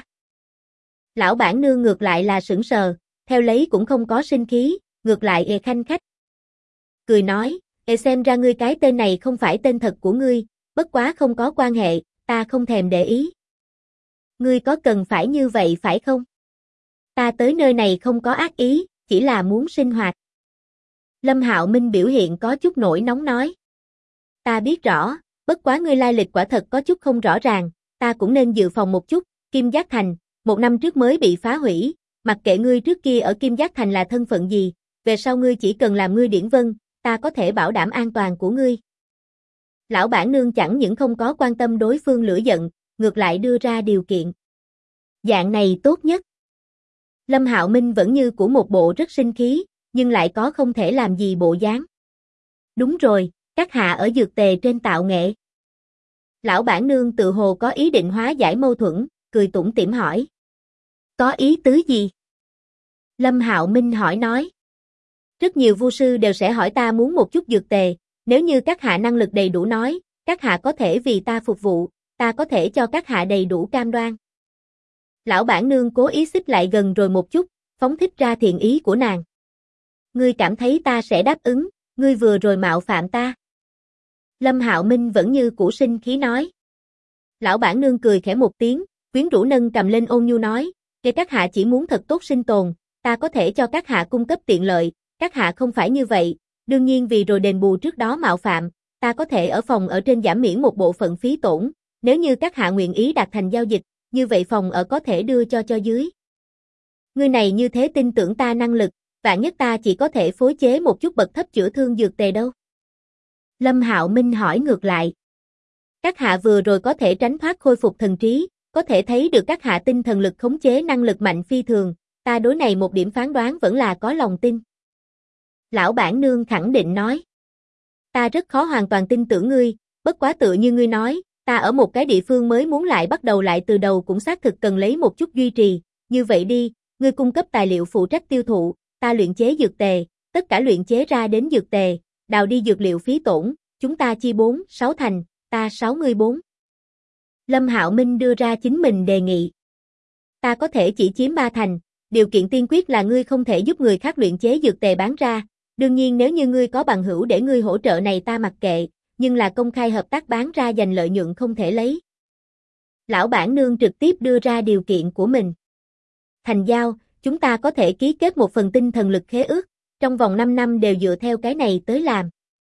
Lão bản nương ngược lại là sững sờ, theo lấy cũng không có sinh khí, ngược lại khanh khách. Cười nói, xem ra ngươi cái tên này không phải tên thật của ngươi, bất quá không có quan hệ, ta không thèm để ý. Ngươi có cần phải như vậy phải không? Ta tới nơi này không có ác ý, chỉ là muốn sinh hoạt. Lâm Hạo Minh biểu hiện có chút nổi nóng nói. Ta biết rõ, bất quá ngươi lai lịch quả thật có chút không rõ ràng, ta cũng nên dự phòng một chút, Kim Giác Thành, 1 năm trước mới bị phá hủy, mặc kệ ngươi trước kia ở Kim Giác Thành là thân phận gì, về sau ngươi chỉ cần làm ngươi Điển Vân, ta có thể bảo đảm an toàn của ngươi. Lão bản nương chẳng những không có quan tâm đối phương lửa giận, ngược lại đưa ra điều kiện. Dạng này tốt nhất. Lâm Hạo Minh vẫn như của một bộ rất sinh khí, nhưng lại có không thể làm gì bộ dáng. Đúng rồi, các hạ ở dược tề trên tạo nghệ. Lão bản nương tự hồ có ý định hóa giải mâu thuẫn, cười tủm tỉm hỏi. Có ý tứ gì? Lâm Hạo Minh hỏi nói. Rất nhiều vu sư đều sẽ hỏi ta muốn một chút dược tề, nếu như các hạ năng lực đầy đủ nói, các hạ có thể vì ta phục vụ, ta có thể cho các hạ đầy đủ cam đoan. Lão bản nương cố ý xích lại gần rồi một chút, phóng thích ra thiện ý của nàng. Ngươi cảm thấy ta sẽ đáp ứng, ngươi vừa rồi mạo phạm ta. Lâm Hạo Minh vẫn như cũ sinh khí nói. Lão bản nương cười khẽ một tiếng, quyến rũ nâng cầm lên ôn nhu nói, các hạ chỉ muốn thật tốt sinh tồn, ta có thể cho các hạ cung cấp tiện lợi, các hạ không phải như vậy, đương nhiên vì rồi đền bù trước đó mạo phạm, ta có thể ở phòng ở trên giảm miễn một bộ phận phí tổn, nếu như các hạ nguyện ý đạt thành giao dịch, như vậy phòng ở có thể đưa cho dưới. Ngươi này như thế tin tưởng ta năng lực, vạn nhất ta chỉ có thể phối chế một chút bậc thấp chữa thương dược tề đâu. Lâm Hạo Minh hỏi ngược lại. Các hạ vừa rồi có thể tránh thoát khôi phục thần trí, có thể thấy được các hạ tinh thần lực khống chế năng lực mạnh phi thường, ta đối này một điểm phán đoán vẫn là có lòng tin. Lão bản nương khẳng định nói. Ta rất khó hoàn toàn tin tưởng ngươi, bất quá tự như ngươi nói, ta ở một cái địa phương mới muốn lại bắt đầu lại từ đầu cũng xác thực cần lấy một chút duy trì, như vậy đi, ngươi cung cấp tài liệu phụ trách tiêu thụ, ta luyện chế dược tề, tất cả luyện chế ra đến dược tề, đào đi dược liệu phí tổn, chúng ta chia 4-6 thành, ta 64. Lâm Hạo Minh đưa ra chính mình đề nghị. Ta có thể chỉ chiếm 3 thành, điều kiện tiên quyết là ngươi không thể giúp người khác luyện chế dược tề bán ra, đương nhiên nếu như ngươi có bằng hữu để ngươi hỗ trợ này ta mặc kệ, nhưng là công khai hợp tác bán ra giành lợi nhuận không thể lấy. Lão bản nương trực tiếp đưa ra điều kiện của mình. Thành giao, chúng ta có thể ký kết một phần tinh thần lực khế ước, trong vòng 5 năm đều dựa theo cái này tới làm.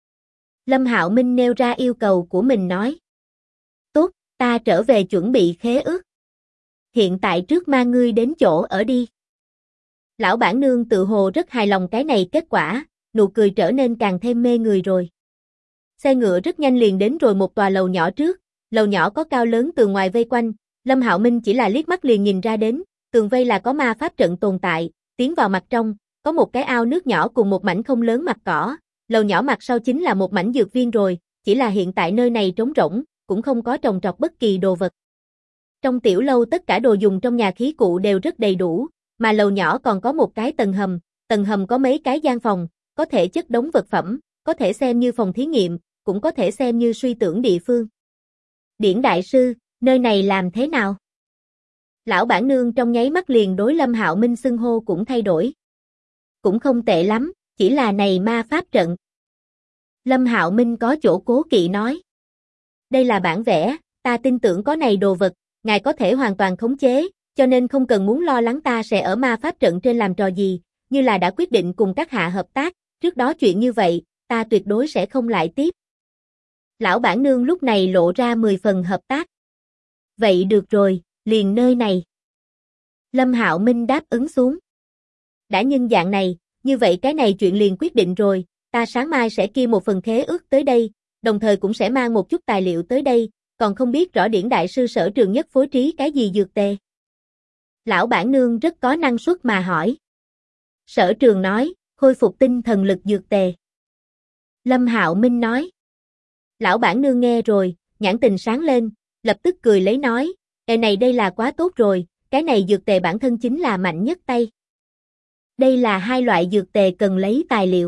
Lâm Hạo Minh nêu ra yêu cầu của mình nói. Tốt, ta trở về chuẩn bị khế ước. Hiện tại trước mang ngươi đến chỗ ở đi. Lão bản nương tự hồ rất hài lòng cái này kết quả, nụ cười trở nên càng thêm mê người rồi. Xe ngựa rất nhanh liền đến rồi một tòa lầu nhỏ trước, lầu nhỏ có cao lớn tường ngoài vây quanh, Lâm Hạo Minh chỉ là liếc mắt liền nhìn ra đến, tường vây là có ma pháp trận tồn tại, tiến vào mặt trong, có một cái ao nước nhỏ cùng một mảnh không lớn mặt cỏ, lầu nhỏ mặt sau chính là một mảnh dược viên rồi, chỉ là hiện tại nơi này trống rỗng, cũng không có trồng trọt bất kỳ đồ vật. Trong tiểu lâu tất cả đồ dùng trong nhà khí cụ đều rất đầy đủ, mà lầu nhỏ còn có một cái tầng hầm có mấy cái gian phòng, có thể chất đống vật phẩm, có thể xem như phòng thí nghiệm, cũng có thể xem như suy tưởng địa phương. Điển đại sư, nơi này làm thế nào? Lão bản nương trong nháy mắt liền đối Lâm Hạo Minh xưng hô cũng thay đổi. Cũng không tệ lắm, chỉ là này ma pháp trận. Lâm Hạo Minh có chỗ cố kỵ nói. Đây là bản vẽ, ta tin tưởng có này đồ vật, ngài có thể hoàn toàn khống chế, cho nên không cần muốn lo lắng ta sẽ ở ma pháp trận trên làm trò gì, như là đã quyết định cùng các hạ hợp tác, trước đó chuyện như vậy, ta tuyệt đối sẽ không lại tiếp. Lão bản nương lúc này lộ ra 10 phần hợp tác. Vậy được rồi, liền nơi này. Lâm Hạo Minh đáp ứng xuống. Đã nhân dạng này, như vậy cái này chuyện liền quyết định rồi, ta sáng mai sẽ kia một phần khế ước tới đây, đồng thời cũng sẽ mang một chút tài liệu tới đây, còn không biết rõ Điển đại sư sở trường nhất phối trí cái gì dược tề. Lão bản nương rất có năng suất mà hỏi. Sở trường nói, khôi phục tinh thần lực dược tề. Lâm Hạo Minh nói. Lão bản nương nghe rồi, nhãn tình sáng lên, lập tức cười lấy nói, này đây là quá tốt rồi, cái này dược tề bản thân chính là mạnh nhất tay. Đây là hai loại dược tề cần lấy tài liệu.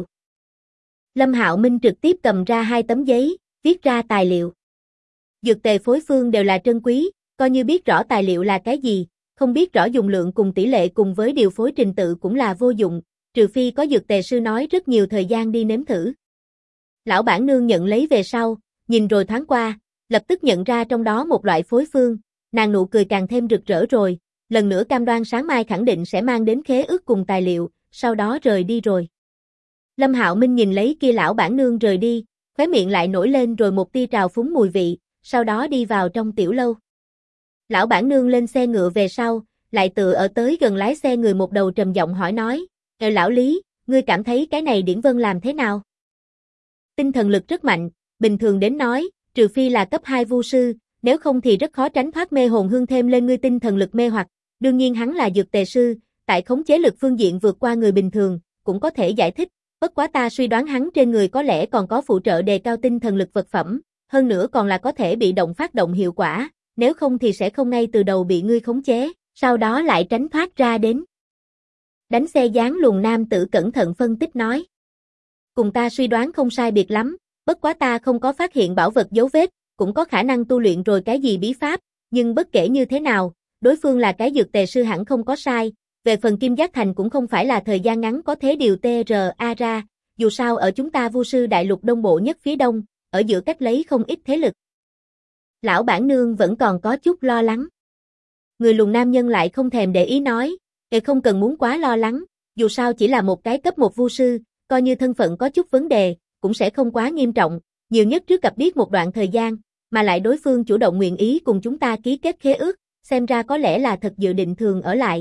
Lâm Hạo Minh trực tiếp cầm ra 2 tấm giấy, viết ra tài liệu. Dược tề phối phương đều là trân quý, coi như biết rõ tài liệu là cái gì, không biết rõ dùng lượng cùng tỷ lệ cùng với điều phối trình tự cũng là vô dụng, trừ phi có dược tề sư nói rất nhiều thời gian đi nếm thử. Lão bản nương nhận lấy về sau, nhìn rồi thoáng qua, lập tức nhận ra trong đó một loại phối phương, nàng nụ cười càng thêm rực rỡ rồi, lần nữa cam đoan sáng mai khẳng định sẽ mang đến khế ước cùng tài liệu, sau đó rời đi rồi. Lâm Hạo Minh nhìn lấy kia lão bản nương rời đi, khóe miệng lại nổi lên rồi một tia trào phúng mùi vị, sau đó đi vào trong tiểu lâu. Lão bản nương lên xe ngựa về sau, lại tựa ở tới gần lái xe người một đầu trầm giọng hỏi nói, lão Lý, ngươi cảm thấy cái này Điển Vân làm thế nào? Tinh thần lực rất mạnh, bình thường đến nói, trừ phi là cấp 2 vu sư, nếu không thì rất khó tránh thoát mê hồn hương thêm lên ngươi tinh thần lực mê hoặc, đương nhiên hắn là dược tề sư, tại khống chế lực phương diện vượt qua người bình thường, cũng có thể giải thích, bất quá ta suy đoán hắn trên người có lẽ còn có phụ trợ đề cao tinh thần lực vật phẩm, hơn nữa còn là có thể bị động phát động hiệu quả, nếu không thì sẽ không ngay từ đầu bị ngươi khống chế, sau đó lại tránh thoát ra đến. Đánh xe dáng luồn nam tử cẩn thận phân tích nói. Cùng ta suy đoán không sai biệt lắm, bất quá ta không có phát hiện bảo vật dấu vết, cũng có khả năng tu luyện rồi cái gì bí pháp, nhưng bất kể như thế nào, đối phương là cái dược tề sư hẳn không có sai, về phần Kim Giác Thành cũng không phải là thời gian ngắn có thế điều TRA ra, dù sao ở chúng ta vu sư đại lục đông bộ nhất phía đông, ở giữa cách lấy không ít thế lực. Lão bản nương vẫn còn có chút lo lắng. Người lùn nam nhân lại không thèm để ý nói, không cần muốn quá lo lắng, dù sao chỉ là một cái cấp 1 vu sư, coi như thân phận có chút vấn đề, cũng sẽ không quá nghiêm trọng, nhiều nhất trước gặp biết một đoạn thời gian, mà lại đối phương chủ động nguyện ý cùng chúng ta ký kết khế ước, xem ra có lẽ là thật dự định thường ở lại.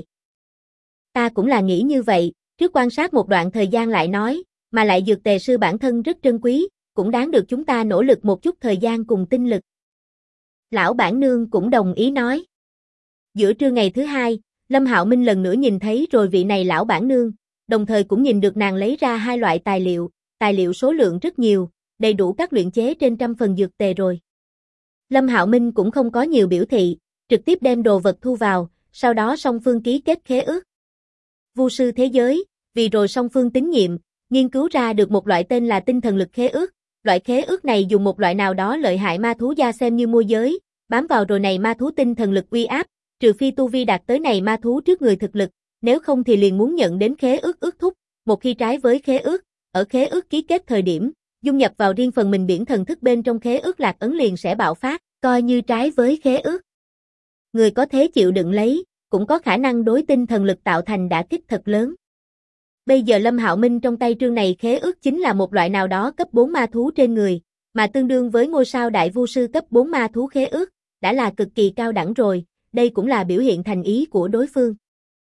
Ta cũng là nghĩ như vậy, trước quan sát một đoạn thời gian lại nói, mà lại dược tề sư bản thân rất trân quý, cũng đáng được chúng ta nỗ lực một chút thời gian cùng tinh lực. Lão bản nương cũng đồng ý nói. Giữa trưa ngày thứ 2, Lâm Hạo Minh lần nữa nhìn thấy rồi vị này lão bản nương, đồng thời cũng nhìn được nàng lấy ra 2 loại tài liệu số lượng rất nhiều, đầy đủ các luyện chế trên 100 phần dược tề rồi. Lâm Hạo Minh cũng không có nhiều biểu thị, trực tiếp đem đồ vật thu vào, sau đó song phương ký kết khế ước. Vu sư thế giới, vì rồi song phương tín nhiệm, nghiên cứu ra được một loại tên là tinh thần lực khế ước, loại khế ước này dùng một loại nào đó lợi hại ma thú da xem như môi giới, bám vào rồi này ma thú tinh thần lực uy áp, trừ phi tu vi đạt tới này ma thú trước người thực lực, nếu không thì liền muốn nhận đến khế ước ước thúc, một khi trái với khế ước, ở khế ước ký kết thời điểm, dung nhập vào riêng phần mình biển thần thức bên trong khế ước lạc ấn liền sẽ bạo phát, coi như trái với khế ước. Người có thế chịu đựng lấy, cũng có khả năng đối tinh thần lực tạo thành đả kích thật lớn. Bây giờ Lâm Hạo Minh trong tay trương này khế ước chính là một loại nào đó cấp 4 ma thú trên người, mà tương đương với ngôi sao đại vu sư cấp 4 ma thú khế ước, đã là cực kỳ cao đẳng rồi, đây cũng là biểu hiện thành ý của đối phương.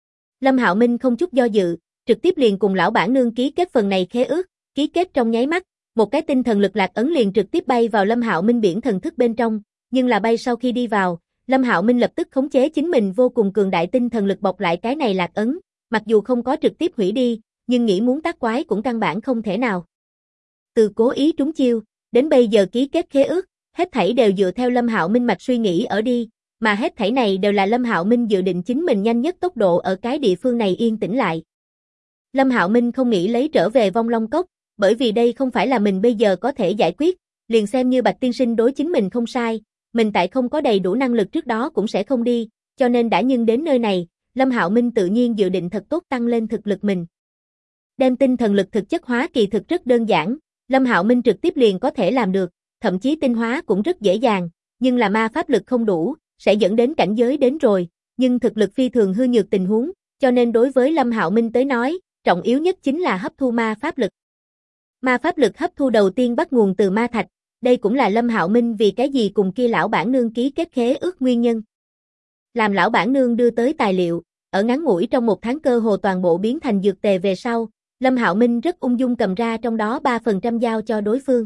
Lâm Hạo Minh không chút do dự, trực tiếp liền cùng lão bản nương ký kết phần này khế ước, ký kết trong nháy mắt, một cái tinh thần lực lạc ấn liền trực tiếp bay vào Lâm Hạo Minh biển thần thức bên trong, nhưng là bay sau khi đi vào, Lâm Hạo Minh lập tức khống chế chính mình vô cùng cường đại tinh thần lực bọc lại cái này lạc ấn, mặc dù không có trực tiếp hủy đi, nhưng nghĩ muốn tác quái cũng căn bản không thể nào. Từ cố ý trúng chiêu, đến bây giờ ký kết khế ước, hết thảy đều dựa theo Lâm Hạo Minh mạch suy nghĩ ở đi, mà hết thảy này đều là Lâm Hạo Minh dự định chính mình nhanh nhất tốc độ ở cái địa phương này yên tĩnh lại. Lâm Hạo Minh không nghĩ lấy trở về Vong Long Cốc, bởi vì đây không phải là mình bây giờ có thể giải quyết, liền xem như Bạch tiên sinh đối chính mình không sai, mình tại không có đầy đủ năng lực trước đó cũng sẽ không đi, cho nên đã nhưng đến nơi này, Lâm Hạo Minh tự nhiên dự định thật tốt tăng lên thực lực mình. Đem tinh thần lực thực chất hóa kỳ thực rất đơn giản, Lâm Hạo Minh trực tiếp liền có thể làm được, thậm chí tinh hóa cũng rất dễ dàng, nhưng là ma pháp lực không đủ, sẽ dẫn đến cảnh giới đến rồi, nhưng thực lực phi thường hư nhược tình huống, cho nên đối với Lâm Hạo Minh tới nói, trọng yếu nhất chính là hấp thu ma pháp lực. Ma pháp lực hấp thu đầu tiên bắt nguồn từ ma thạch, đây cũng là Lâm Hạo Minh vì cái gì cùng kia lão bản nương ký kết khế ước nguyên nhân. Làm lão bản nương đưa tới tài liệu, ở ngắn ngủi trong một tháng cơ hồ toàn bộ biến thành dược tề về sau, Lâm Hạo Minh rất ung dung cầm ra trong đó 3% giao cho đối phương.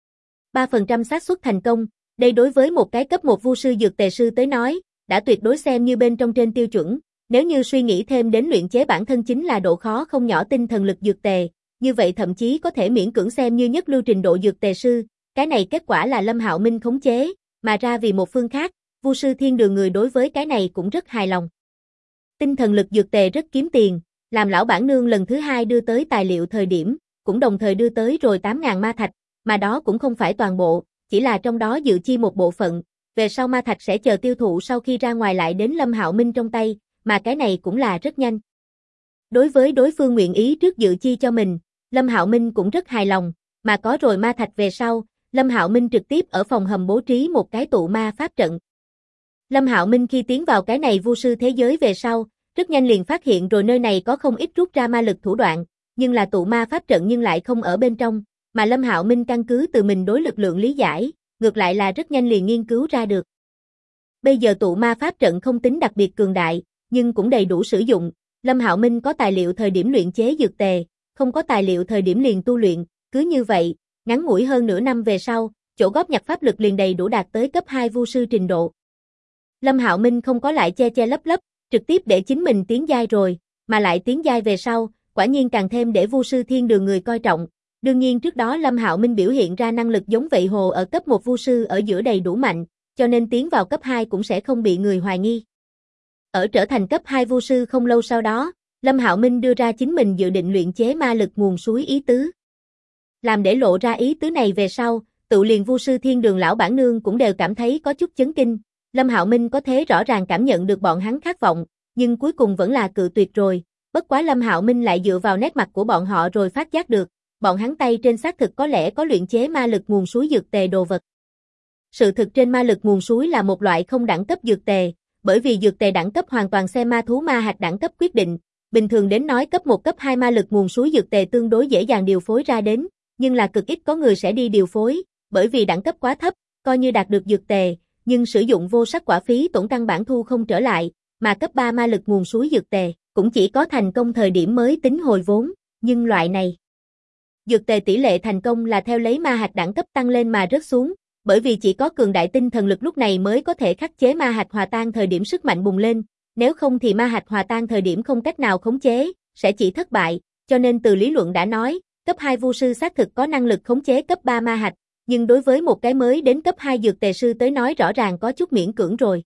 3% xác suất thành công, đây đối với một cái cấp 1 vu sư dược tề sư tới nói, đã tuyệt đối xem như bên trong trên tiêu chuẩn, nếu như suy nghĩ thêm đến luyện chế bản thân chính là độ khó không nhỏ tinh thần lực dược tề, như vậy thậm chí có thể miễn cưỡng xem như nhất lưu trình độ dược tề sư, cái này kết quả là Lâm Hạo Minh khống chế, mà ra vì một phương khác, vu sư thiên đường người đối với cái này cũng rất hài lòng. Tinh thần lực dược tề rất kiếm tiền, làm lão bản nương lần thứ hai đưa tới tài liệu thời điểm, cũng đồng thời đưa tới rồi 8.000 ma thạch, mà đó cũng không phải toàn bộ, chỉ là trong đó dự chi một bộ phận, về sau ma thạch sẽ chờ tiêu thụ sau khi ra ngoài lại đến Lâm Hạo Minh trong tay, mà cái này cũng là rất nhanh. Đối với đối phương nguyện ý trước dự chi cho mình, Lâm Hạo Minh cũng rất hài lòng, mà có rồi ma thạch về sau, Lâm Hạo Minh trực tiếp ở phòng hầm bố trí một cái tụ ma pháp trận. Lâm Hạo Minh khi tiến vào cái này vu sư thế giới về sau, rất nhanh liền phát hiện rồi nơi này có không ít rút ra ma lực thủ đoạn, nhưng là tụ ma pháp trận nhưng lại không ở bên trong, mà Lâm Hạo Minh căn cứ từ mình đối lực lượng lý giải, ngược lại là rất nhanh liền nghiên cứu ra được. Bây giờ tụ ma pháp trận không tính đặc biệt cường đại, nhưng cũng đầy đủ sử dụng, Lâm Hạo Minh có tài liệu thời điểm luyện chế dược tề, không có tài liệu thời điểm liền tu luyện, cứ như vậy, ngắn ngủi hơn nửa năm về sau, chỗ góp nhặt pháp lực liền đầy đủ đạt tới cấp 2 vu sư trình độ. Lâm Hạo Minh không có lại che che lấp lấp, trực tiếp để chính mình tiến giai rồi, mà lại tiến giai về sau, quả nhiên càng thêm để vu sư thiên đường người coi trọng. Đương nhiên trước đó Lâm Hạo Minh biểu hiện ra năng lực giống vậy hồ ở cấp 1 vu sư ở giữa đầy đủ mạnh, cho nên tiến vào cấp 2 cũng sẽ không bị người hoài nghi. Ở trở thành cấp 2 vu sư không lâu sau đó, Lâm Hạo Minh đưa ra chính mình dự định luyện chế ma lực nguồn suối ý tứ. Làm để lộ ra ý tứ này về sau, tự liền vu sư thiên đường lão bản nương cũng đều cảm thấy có chút chấn kinh. Lâm Hạo Minh có thế rõ ràng cảm nhận được bọn hắn khát vọng, nhưng cuối cùng vẫn là cự tuyệt rồi. Bất quá Lâm Hạo Minh lại dựa vào nét mặt của bọn họ rồi phát giác được, bọn hắn tay trên xác thực có lẽ có luyện chế ma lực nguồn suối dược tề đồ vật. Sự thực trên ma lực nguồn suối là một loại không đẳng cấp dược tề, bởi vì dược tề đẳng cấp hoàn toàn xem ma thú ma hạch đẳng cấp quyết định. Bình thường đến nói cấp 1 cấp 2 ma lực nguồn suối dược tề tương đối dễ dàng điều phối ra đến, nhưng là cực ít có người sẽ đi điều phối, bởi vì đẳng cấp quá thấp, coi như đạt được dược tề, nhưng sử dụng vô sắc quả phí tổn căn bản thu không trở lại, mà cấp 3 ma lực nguồn suối dược tề, cũng chỉ có thành công thời điểm mới tính hồi vốn, nhưng loại này dược tề tỷ lệ thành công là theo lấy ma hạch đẳng cấp tăng lên mà rớt xuống, bởi vì chỉ có cường đại tinh thần lực lúc này mới có thể khắc chế ma hạch hòa tan thời điểm sức mạnh bùng lên, nếu không thì ma hạch hòa tan thời điểm không cách nào khống chế, sẽ chỉ thất bại, cho nên từ lý luận đã nói, cấp 2 vu sư xác thực có năng lực khống chế cấp 3 ma hạch, nhưng đối với một cái mới đến cấp 2 dược tề sư tới nói rõ ràng có chút miễn cưỡng rồi.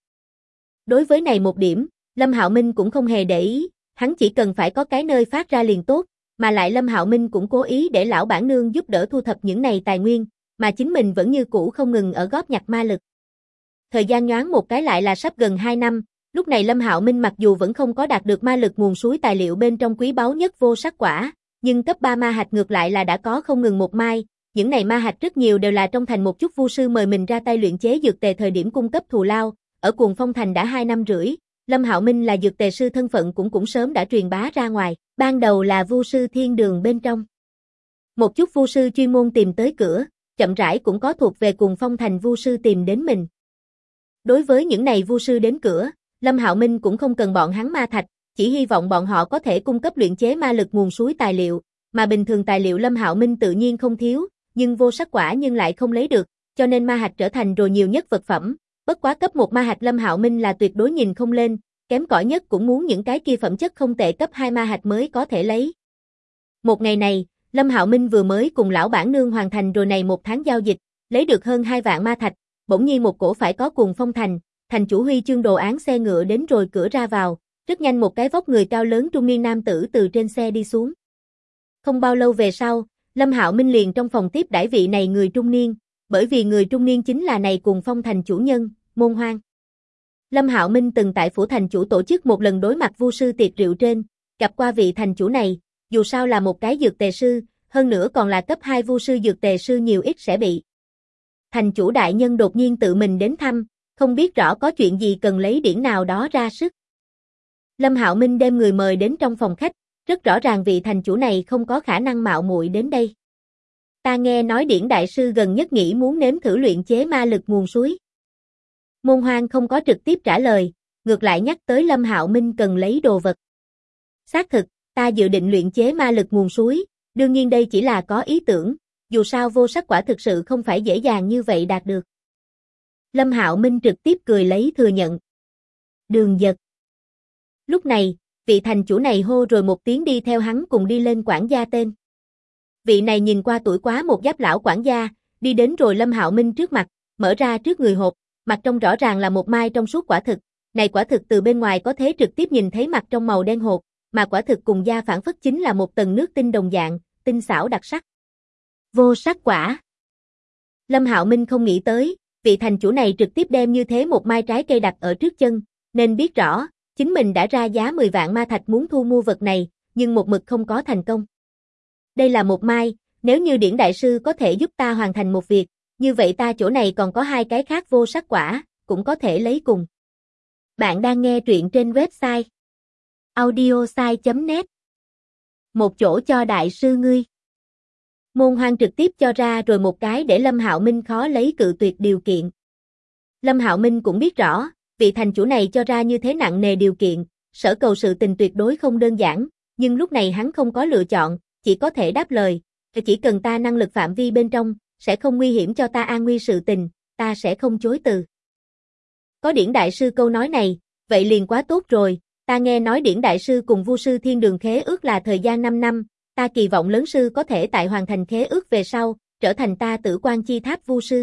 Đối với này một điểm, Lâm Hạo Minh cũng không hề để ý, hắn chỉ cần phải có cái nơi phát ra liền tốt, mà lại Lâm Hạo Minh cũng cố ý để lão bản nương giúp đỡ thu thập những này tài nguyên, mà chính mình vẫn như cũ không ngừng ở góp nhặt ma lực. Thời gian nhoáng một cái lại là sắp gần 2 năm, lúc này Lâm Hạo Minh mặc dù vẫn không có đạt được ma lực nguồn suối tài liệu bên trong quý báu nhất vô sắc quả, nhưng cấp 3 ma hạch ngược lại là đã có không ngừng một mai, những này ma hạch rất nhiều đều là trong thành một chút vu sư mời mình ra tay luyện chế dược tề thời điểm cung cấp thù lao, ở Cuồng Phong thành đã 2 năm rưỡi, Lâm Hạo Minh là dược tề sư thân phận cũng sớm đã truyền bá ra ngoài, ban đầu là vu sư thiên đường bên trong. Một chút vu sư chuyên môn tìm tới cửa, chậm rãi cũng có thuộc về Cuồng Phong thành vu sư tìm đến mình. Đối với những này vu sư đến cửa, Lâm Hạo Minh cũng không cần bọn hắn ma thạch, chỉ hy vọng bọn họ có thể cung cấp luyện chế ma lực nguồn suối tài liệu, mà bình thường tài liệu Lâm Hạo Minh tự nhiên không thiếu, nhưng vô sắc quả nhưng lại không lấy được, cho nên ma hạch trở thành rồi nhiều nhất vật phẩm. Bất quá cấp 1 ma hạch Lâm Hạo Minh là tuyệt đối nhìn không lên, kém cỏi nhất cũng muốn những cái kia phẩm chất không tệ cấp 2 ma hạch mới có thể lấy. Một ngày này, Lâm Hạo Minh vừa mới cùng lão bản nương hoàn thành rồi này một tháng giao dịch, lấy được hơn 2 vạn ma thạch, bỗng nhiên một cổ phải có Cuồng Phong thành chủ huy chương đồ án xe ngựa đến rồi cửa ra vào, rất nhanh một cái vóc người cao lớn trung niên nam tử từ trên xe đi xuống. Không bao lâu về sau, Lâm Hạo Minh liền trong phòng tiếp đãi vị này người trung niên, bởi vì người trung niên chính là này Cuồng Phong thành chủ nhân, Môn Hoang. Lâm Hạo Minh từng tại phủ thành chủ tổ chức một lần đối mặt vu sư tiệc rượu trên, gặp qua vị thành chủ này, dù sao là một cái dược tề sư, hơn nữa còn là cấp 2 vu sư dược tề sư nhiều ít sẽ bị. Thành chủ đại nhân đột nhiên tự mình đến thăm, không biết rõ có chuyện gì cần lấy điển nào đó ra sức. Lâm Hạo Minh đem người mời đến trong phòng khách, rất rõ ràng vị thành chủ này không có khả năng mạo muội đến đây. Ta nghe nói điển đại sư gần nhất nghĩ muốn nếm thử luyện chế ma lực nguồn suối. Môn Hoang không có trực tiếp trả lời, ngược lại nhắc tới Lâm Hạo Minh cần lấy đồ vật. Xác thực, ta dự định luyện chế ma lực nguồn suối, đương nhiên đây chỉ là có ý tưởng, dù sao vô sắc quả thực sự không phải dễ dàng như vậy đạt được. Lâm Hạo Minh trực tiếp cười lấy thừa nhận. Đường Giật. Lúc này, vị thành chủ này hô rồi một tiếng đi theo hắn cùng đi lên quản gia tên. Vị này nhìn qua tuổi quá một giáp lão quản gia, đi đến rồi Lâm Hạo Minh trước mặt, mở ra trước người hộp, mặt trong rõ ràng là một mai trong suốt quả thực, này quả thực từ bên ngoài có thể trực tiếp nhìn thấy mặt trong màu đen hộp, mà quả thực cùng da phản phất chính là một tầng nước tinh đồng dạng, tinh xảo đặc sắc. Vô sắc quả. Lâm Hạo Minh không nghĩ tới, vị thành chủ này trực tiếp đem như thế một mai trái cây đặt ở trước chân, nên biết rõ, chính mình đã ra giá 10 vạn ma thạch muốn thu mua vật này, nhưng một mực không có thành công. Đây là một mai, nếu như điển đại sư có thể giúp ta hoàn thành một việc, như vậy ta chỗ này còn có 2 cái khác vô sắc quả, cũng có thể lấy cùng. Bạn đang nghe truyện trên website audiosai.net. Một chỗ cho đại sư ngươi. Môn Hoang trực tiếp cho ra rồi một cái để Lâm Hạo Minh khó lấy cự tuyệt điều kiện. Lâm Hạo Minh cũng biết rõ, vị thành chủ này cho ra như thế nặng nề điều kiện, sở cầu sự tình tuyệt đối không đơn giản, nhưng lúc này hắn không có lựa chọn, chỉ có thể đáp lời, chỉ cần ta năng lực phạm vi bên trong, sẽ không nguy hiểm cho ta an nguy sự tình, ta sẽ không chối từ. Có điển đại sư câu nói này, vậy liền quá tốt rồi, ta nghe nói điển đại sư cùng vu sư thiên đường khế ước là thời gian 5 năm, ta kỳ vọng lớn sư có thể tại hoàn thành khế ước về sau, trở thành ta Tử Quan Chi Tháp vu sư.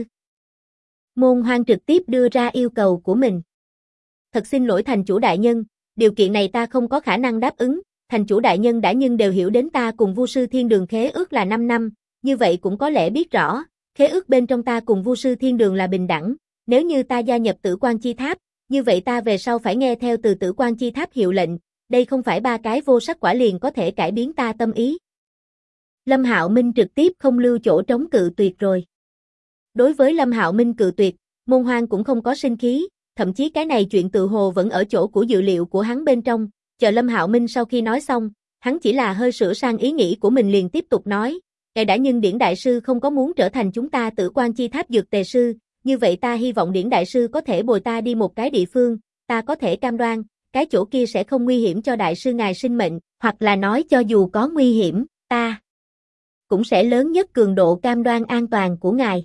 Môn Hoang trực tiếp đưa ra yêu cầu của mình. Thật xin lỗi thành chủ đại nhân, điều kiện này ta không có khả năng đáp ứng, thành chủ đại nhân đã nhưng đều hiểu đến ta cùng vu sư thiên đường khế ước là 5 năm, như vậy cũng có lẽ biết rõ, khế ước bên trong ta cùng vu sư thiên đường là bình đẳng, nếu như ta gia nhập Tử Quan Chi Tháp, như vậy ta về sau phải nghe theo từ Tử Quan Chi Tháp hiệu lệnh, đây không phải 3 cái vô sắc quả liền có thể cải biến ta tâm ý. Lâm Hạo Minh trực tiếp không lưu chỗ trống cự tuyệt rồi. Đối với Lâm Hạo Minh cự tuyệt, Môn Hoang cũng không có sinh khí, thậm chí cái này chuyện tự hồ vẫn ở chỗ của dự liệu của hắn bên trong, chờ Lâm Hạo Minh sau khi nói xong, hắn chỉ là hơi sửa sang ý nghĩ của mình liền tiếp tục nói, ngài đã nhưng điển đại sư không có muốn trở thành chúng ta Tử Quan Chi Tháp dược tề sư, như vậy ta hy vọng điển đại sư có thể bồi ta đi một cái địa phương, ta có thể cam đoan, cái chỗ kia sẽ không nguy hiểm cho đại sư ngài sinh mệnh, hoặc là nói cho dù có nguy hiểm, ta cũng sẽ lớn nhất cường độ cam đoan an toàn của ngài.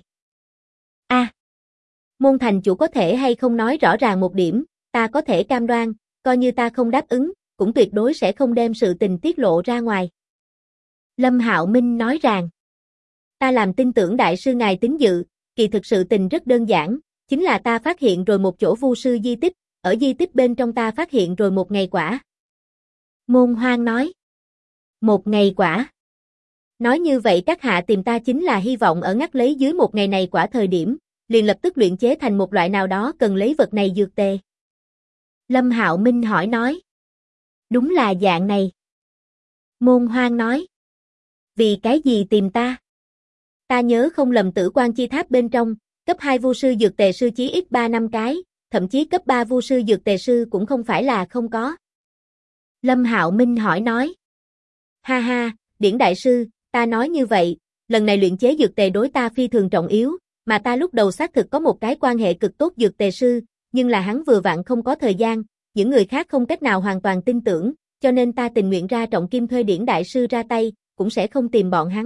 Môn thành chủ có thể hay không nói rõ ràng một điểm, ta có thể cam đoan, coi như ta không đáp ứng, cũng tuyệt đối sẽ không đem sự tình tiết lộ ra ngoài. Lâm Hạo Minh nói rằng, ta làm tin tưởng đại sư ngài tín dự, kỳ thực sự tình rất đơn giản, chính là ta phát hiện rồi một chỗ vu sư di tích, ở di tích bên trong ta phát hiện rồi một ngày quả. Môn Hoang nói, một ngày quả. Nói như vậy các hạ tìm ta chính là hy vọng ở ngắt lấy dưới một ngày này quả thời điểm, liền lập tức luyện chế thành một loại nào đó cần lấy vật này dược tề. Lâm Hạo Minh hỏi nói. Đúng là dạng này. Môn Hoang nói. Vì cái gì tìm ta? Ta nhớ không lầm Tử Quan Chi Tháp bên trong, cấp 2 vu sư dược tề sư chí ít 3 năm cái, thậm chí cấp 3 vu sư dược tề sư cũng không phải là không có. Lâm Hạo Minh hỏi nói. Ha ha, điển đại sư, ta nói như vậy, lần này luyện chế dược tề đối ta phi thường trọng yếu, mà ta lúc đầu xác thực có một cái quan hệ cực tốt dược tề sư, nhưng là hắn vừa vặn không có thời gian, những người khác không cách nào hoàn toàn tin tưởng, cho nên ta tình nguyện ra trọng kim thuê Điển đại sư ra tay, cũng sẽ không tìm bọn hắn.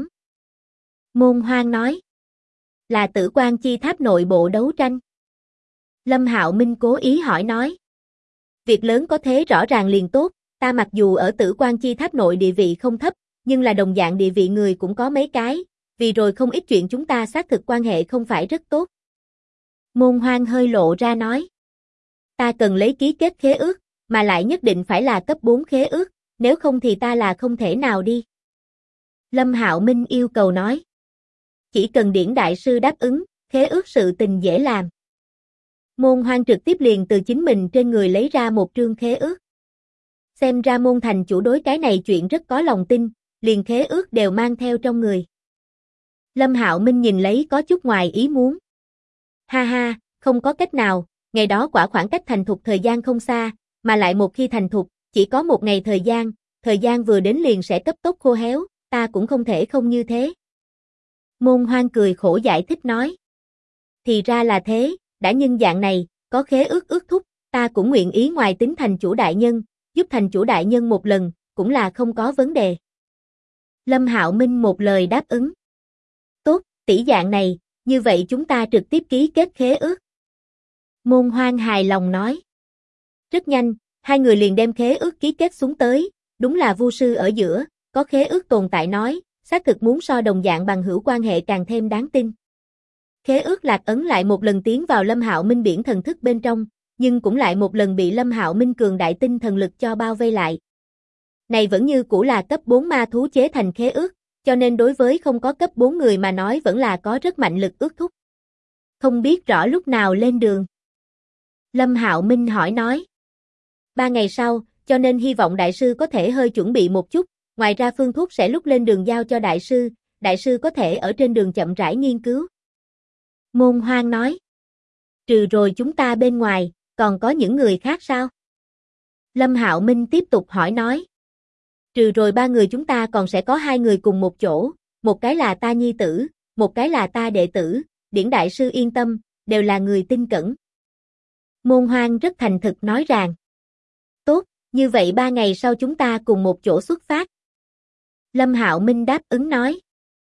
Môn Hoang nói. Là Tử Quan Chi Tháp nội bộ đấu tranh. Lâm Hạo Minh cố ý hỏi nói. Việc lớn có thế rõ ràng liền tốt, ta mặc dù ở Tử Quan Chi Tháp nội địa vị không thấp, nhưng là đồng dạng địa vị người cũng có mấy cái, vì rồi không ít chuyện chúng ta xác thực quan hệ không phải rất tốt. Môn Hoang hơi lộ ra nói. Ta cần lấy ký kết khế ước, mà lại nhất định phải là cấp 4 khế ước, nếu không thì ta là không thể nào đi. Lâm Hạo Minh yêu cầu nói. Chỉ cần Điển đại sư đáp ứng, khế ước sự tình dễ làm. Môn Hoang trực tiếp liền từ chính mình trên người lấy ra một trương khế ước. Xem ra Môn thành chủ đối cái này chuyện rất có lòng tin, liền khế ước đều mang theo trong người. Lâm Hạo Minh nhìn lấy có chút ngoài ý muốn. Ha ha, không có cách nào, ngày đó quả khoảng cách thành thục thời gian không xa, mà lại một khi thành thục, chỉ có một ngày thời gian vừa đến liền sẽ cấp tốc khô héo, ta cũng không thể không như thế. Môn Hoang cười khổ giải thích nói. Thì ra là thế, đã nhân dạng này, có khế ước ước thúc, ta cũng nguyện ý ngoài tính thành chủ đại nhân, giúp thành chủ đại nhân một lần, cũng là không có vấn đề. Lâm Hạo Minh một lời đáp ứng. Tốt, tỷ dạng này, như vậy chúng ta trực tiếp ký kết khế ước. Môn Hoang hài lòng nói. Rất nhanh, hai người liền đem khế ước ký kết xuống tới, đúng là vu sư ở giữa, có khế ước tồn tại nói, xác thực muốn so đồng dạng bằng hữu quan hệ càng thêm đáng tin. Khế ước lạc ấn lại một lần tiến vào Lâm Hạo Minh biển thần thức bên trong, nhưng cũng lại một lần bị Lâm Hạo Minh cường đại tinh thần lực cho bao vây lại. Này vẫn như cũ là cấp 4 ma thú chế thành khế ước, cho nên đối với không có cấp 4 người mà nói vẫn là có rất mạnh lực ước thúc. Không biết rõ lúc nào lên đường. Lâm Hạo Minh hỏi nói. 3 ngày sau, cho nên hy vọng đại sư có thể hơi chuẩn bị một chút, ngoài ra phương thuốc sẽ lúc lên đường giao cho đại sư có thể ở trên đường chậm rãi nghiên cứu. Môn Hoang nói. Trừ rồi chúng ta bên ngoài, còn có những người khác sao? Lâm Hạo Minh tiếp tục hỏi nói. Trừ rồi 3 người chúng ta còn sẽ có 2 người cùng một chỗ, một cái là ta nhi tử, một cái là ta đệ tử, Điển đại sư yên tâm, đều là người tin cẩn. Môn Hoang rất thành thực nói rằng. Tốt, như vậy 3 ngày sau chúng ta cùng một chỗ xuất phát. Lâm Hạo Minh đáp ứng nói.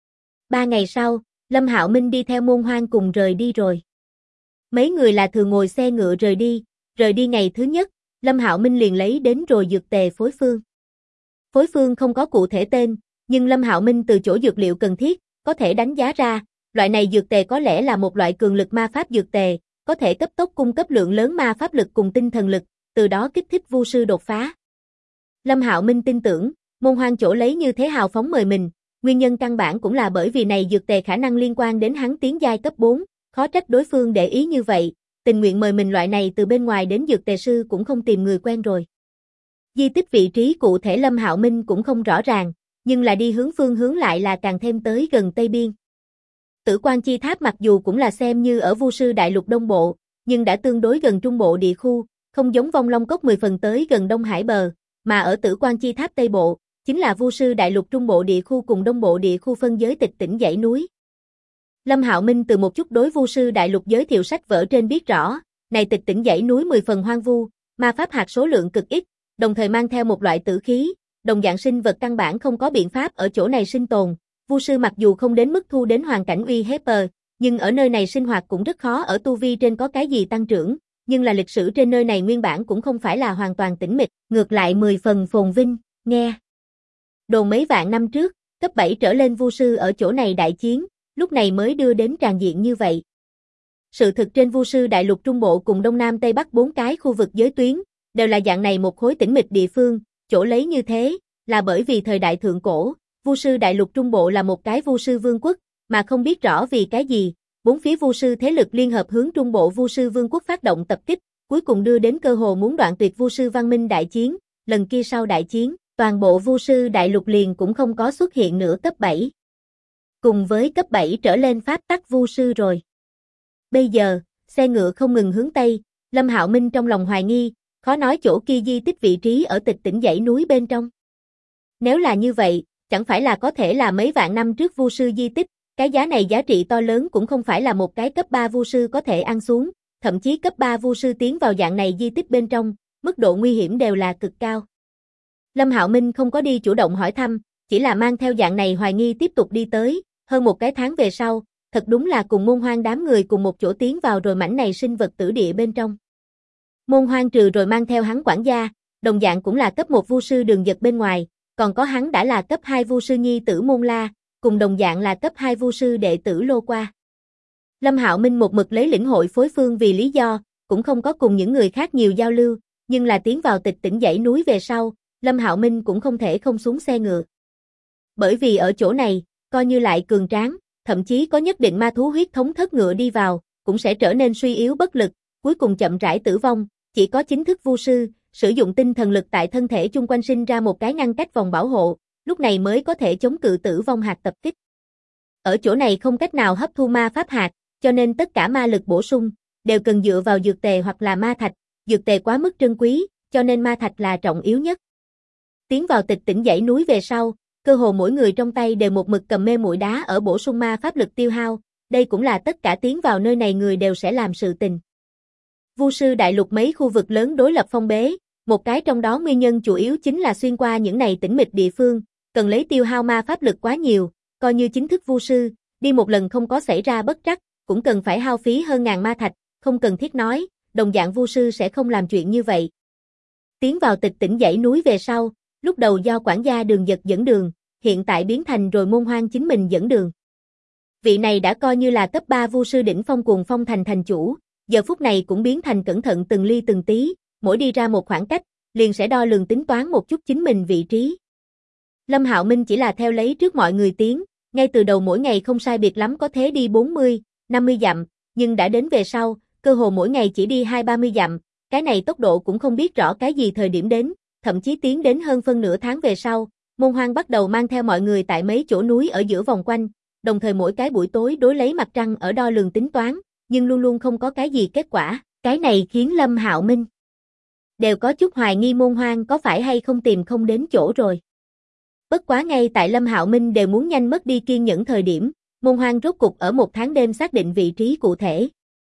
3 ngày sau, Lâm Hạo Minh đi theo Môn Hoang cùng rời đi rồi. Mấy người là thường ngồi xe ngựa rời đi ngày thứ nhất, Lâm Hạo Minh liền lấy đến rồi dược tề phối phương. Phối phương không có cụ thể tên, nhưng Lâm Hạo Minh từ chỗ dược liệu cần thiết, có thể đánh giá ra, loại này dược tề có lẽ là một loại cường lực ma pháp dược tề, có thể cấp tốc cung cấp lượng lớn ma pháp lực cùng tinh thần lực, từ đó kích thích vu sư đột phá. Lâm Hạo Minh tin tưởng, Môn Hoang chỗ lấy như thế hào phóng mời mình, nguyên nhân căn bản cũng là bởi vì này dược tề khả năng liên quan đến hắn tiến giai cấp 4, khó trách đối phương để ý như vậy, tình nguyện mời mình loại này từ bên ngoài đến dược tề sư cũng không tìm người quen rồi. Di tích vị trí cụ thể Lâm Hạo Minh cũng không rõ ràng, nhưng là đi hướng phương hướng lại là càng thêm tới gần Tây Biên. Tử Quan Chi Tháp mặc dù cũng là xem như ở Vu sư đại lục Đông Bộ, nhưng đã tương đối gần Trung Bộ địa khu, không giống Vong Long Cốc 10 phần tới gần Đông Hải bờ, mà ở Tử Quan Chi Tháp Tây Bộ, chính là Vu sư đại lục Trung Bộ địa khu cùng Đông Bộ địa khu phân giới tịch tỉnh dãy núi. Lâm Hạo Minh từ một chút đối Vu sư đại lục giới thiệu sách vở trên biết rõ, này tịch tỉnh dãy núi 10 phần hoang vu, ma pháp hạt số lượng cực ít, đồng thời mang theo một loại tử khí, đồng dạng sinh vật căn bản không có biện pháp ở chỗ này sinh tồn. Vu sư mặc dù không đến mức thu đến hoàn cảnh uy hiếp, nhưng ở nơi này sinh hoạt cũng rất khó ở tu vi trên có cái gì tăng trưởng, nhưng là lịch sử trên nơi này nguyên bản cũng không phải là hoàn toàn tĩnh mịch, ngược lại 10 phần phồn vinh, nghe. Đồn mấy vạn năm trước, cấp 7 trở lên vu sư ở chỗ này đại chiến, lúc này mới đưa đến tràn diện như vậy. Sự thực trên Vu sư đại lục Trung Bộ cùng Đông Nam Tây Bắc 4 cái khu vực giới tuyến, đều là dạng này một khối tĩnh mịch địa phương, chỗ lấy như thế, là bởi vì thời đại thượng cổ, Vu sư đại lục Trung Bộ là một cái Vu sư vương quốc, mà không biết rõ vì cái gì, bốn phía Vu sư thế lực liên hợp hướng Trung Bộ Vu sư vương quốc phát động tập kích, cuối cùng đưa đến cơ hồ muốn đoạn tuyệt Vu sư văn minh đại chiến, lần kia sau đại chiến, toàn bộ Vu sư đại lục liền cũng không có xuất hiện nữa cấp 7. Cùng với cấp 7 trở lên pháp tắc vu sư rồi. Bây giờ, xe ngựa không ngừng hướng Tây, Lâm Hạo Minh trong lòng hoài nghi, khó nói chỗ kia di tích vị trí ở tịch tỉnh dãy núi bên trong. Nếu là như vậy, chẳng phải là có thể là mấy vạn năm trước vu sư di tích, cái giá này giá trị to lớn cũng không phải là một cái cấp 3 vu sư có thể ăn xuống, thậm chí cấp 3 vu sư tiến vào dạng này di tích bên trong, mức độ nguy hiểm đều là cực cao. Lâm Hạo Minh không có đi chủ động hỏi thăm, chỉ là mang theo dạng này hoài nghi tiếp tục đi tới, hơn một cái tháng về sau, thật đúng là cùng Môn Hoang đám người cùng một chỗ tiến vào rồi mảnh này sinh vật tử địa bên trong. Môn Hoang trừ rồi mang theo hắn quản gia, đồng dạng cũng là cấp 1 vu sư Đường Dật bên ngoài, còn có hắn đã là cấp 2 vu sư nhi tử Môn La, cùng đồng dạng là cấp 2 vu sư đệ tử Lô Qua. Lâm Hạo Minh một mực lấy lĩnh hội phối phương vì lý do, cũng không có cùng những người khác nhiều giao lưu, nhưng là tiến vào Tịch Tĩnh dãy núi về sau, Lâm Hạo Minh cũng không thể không xuống xe ngựa. Bởi vì ở chỗ này, coi như lại cường tráng, thậm chí có nhất định ma thú huyết thống thất ngựa đi vào, cũng sẽ trở nên suy yếu bất lực, cuối cùng chậm rãi tử vong, chỉ có chính thức vu sư, sử dụng tinh thần lực tại thân thể chung quanh sinh ra một cái ngăn cách vòng bảo hộ, lúc này mới có thể chống cự tử vong hạt tập kích. Ở chỗ này không cách nào hấp thu ma pháp hạt, cho nên tất cả ma lực bổ sung, đều cần dựa vào dược tề hoặc là ma thạch, dược tề quá mức trân quý, cho nên ma thạch là trọng yếu nhất. Tiến vào Tịch Tĩnh dãy núi về sau, cơ hồ mỗi người trong tay đều một mực cầm mê muội đá ở bổ sung ma pháp lực tiêu hao, đây cũng là tất cả tiến vào nơi này người đều sẽ làm sự tình. Vu sư đại lục mấy khu vực lớn đối lập phong bế, một cái trong đó nguyên nhân chủ yếu chính là xuyên qua những này tĩnh mịch địa phương, cần lấy tiêu hao ma pháp lực quá nhiều, coi như chính thức vu sư, đi một lần không có xảy ra bất trắc, cũng cần phải hao phí hơn ngàn ma thạch, không cần thiết nói, đồng dạng vu sư sẽ không làm chuyện như vậy. Tiến vào Tịch Tĩnh dãy núi về sau, lúc đầu do quản gia Đường Dật dẫn đường, hiện tại biến thành rồi Môn Hoang chính mình dẫn đường. Vị này đã coi như là cấp 3 vu sư đỉnh phong Cuồng Phong thành thành chủ, giờ phút này cũng biến thành cẩn thận từng ly từng tí, mỗi đi ra một khoảng cách, liền sẽ đo lường tính toán một chút chính mình vị trí. Lâm Hạo Minh chỉ là theo lấy trước mọi người tiến, ngay từ đầu mỗi ngày không sai biệt lắm có thế đi 40, 50 dặm, nhưng đã đến về sau, cơ hồ mỗi ngày chỉ đi 2-30 dặm, cái này tốc độ cũng không biết rõ cái gì thời điểm đến, thậm chí tiến đến hơn phân nửa tháng về sau, Môn Hoang bắt đầu mang theo mọi người tại mấy chỗ núi ở giữa vòng quanh, đồng thời mỗi cái buổi tối đối lấy mặt trăng ở đo lường tính toán, nhưng luôn luôn không có cái gì kết quả, cái này khiến Lâm Hạo Minh đều có chút hoài nghi Môn Hoang có phải hay không tìm không đến chỗ rồi. Bất quá ngay tại Lâm Hạo Minh đều muốn nhanh mất đi kiên nhẫn thời điểm, Môn Hoang rốt cục ở một tháng đêm xác định vị trí cụ thể.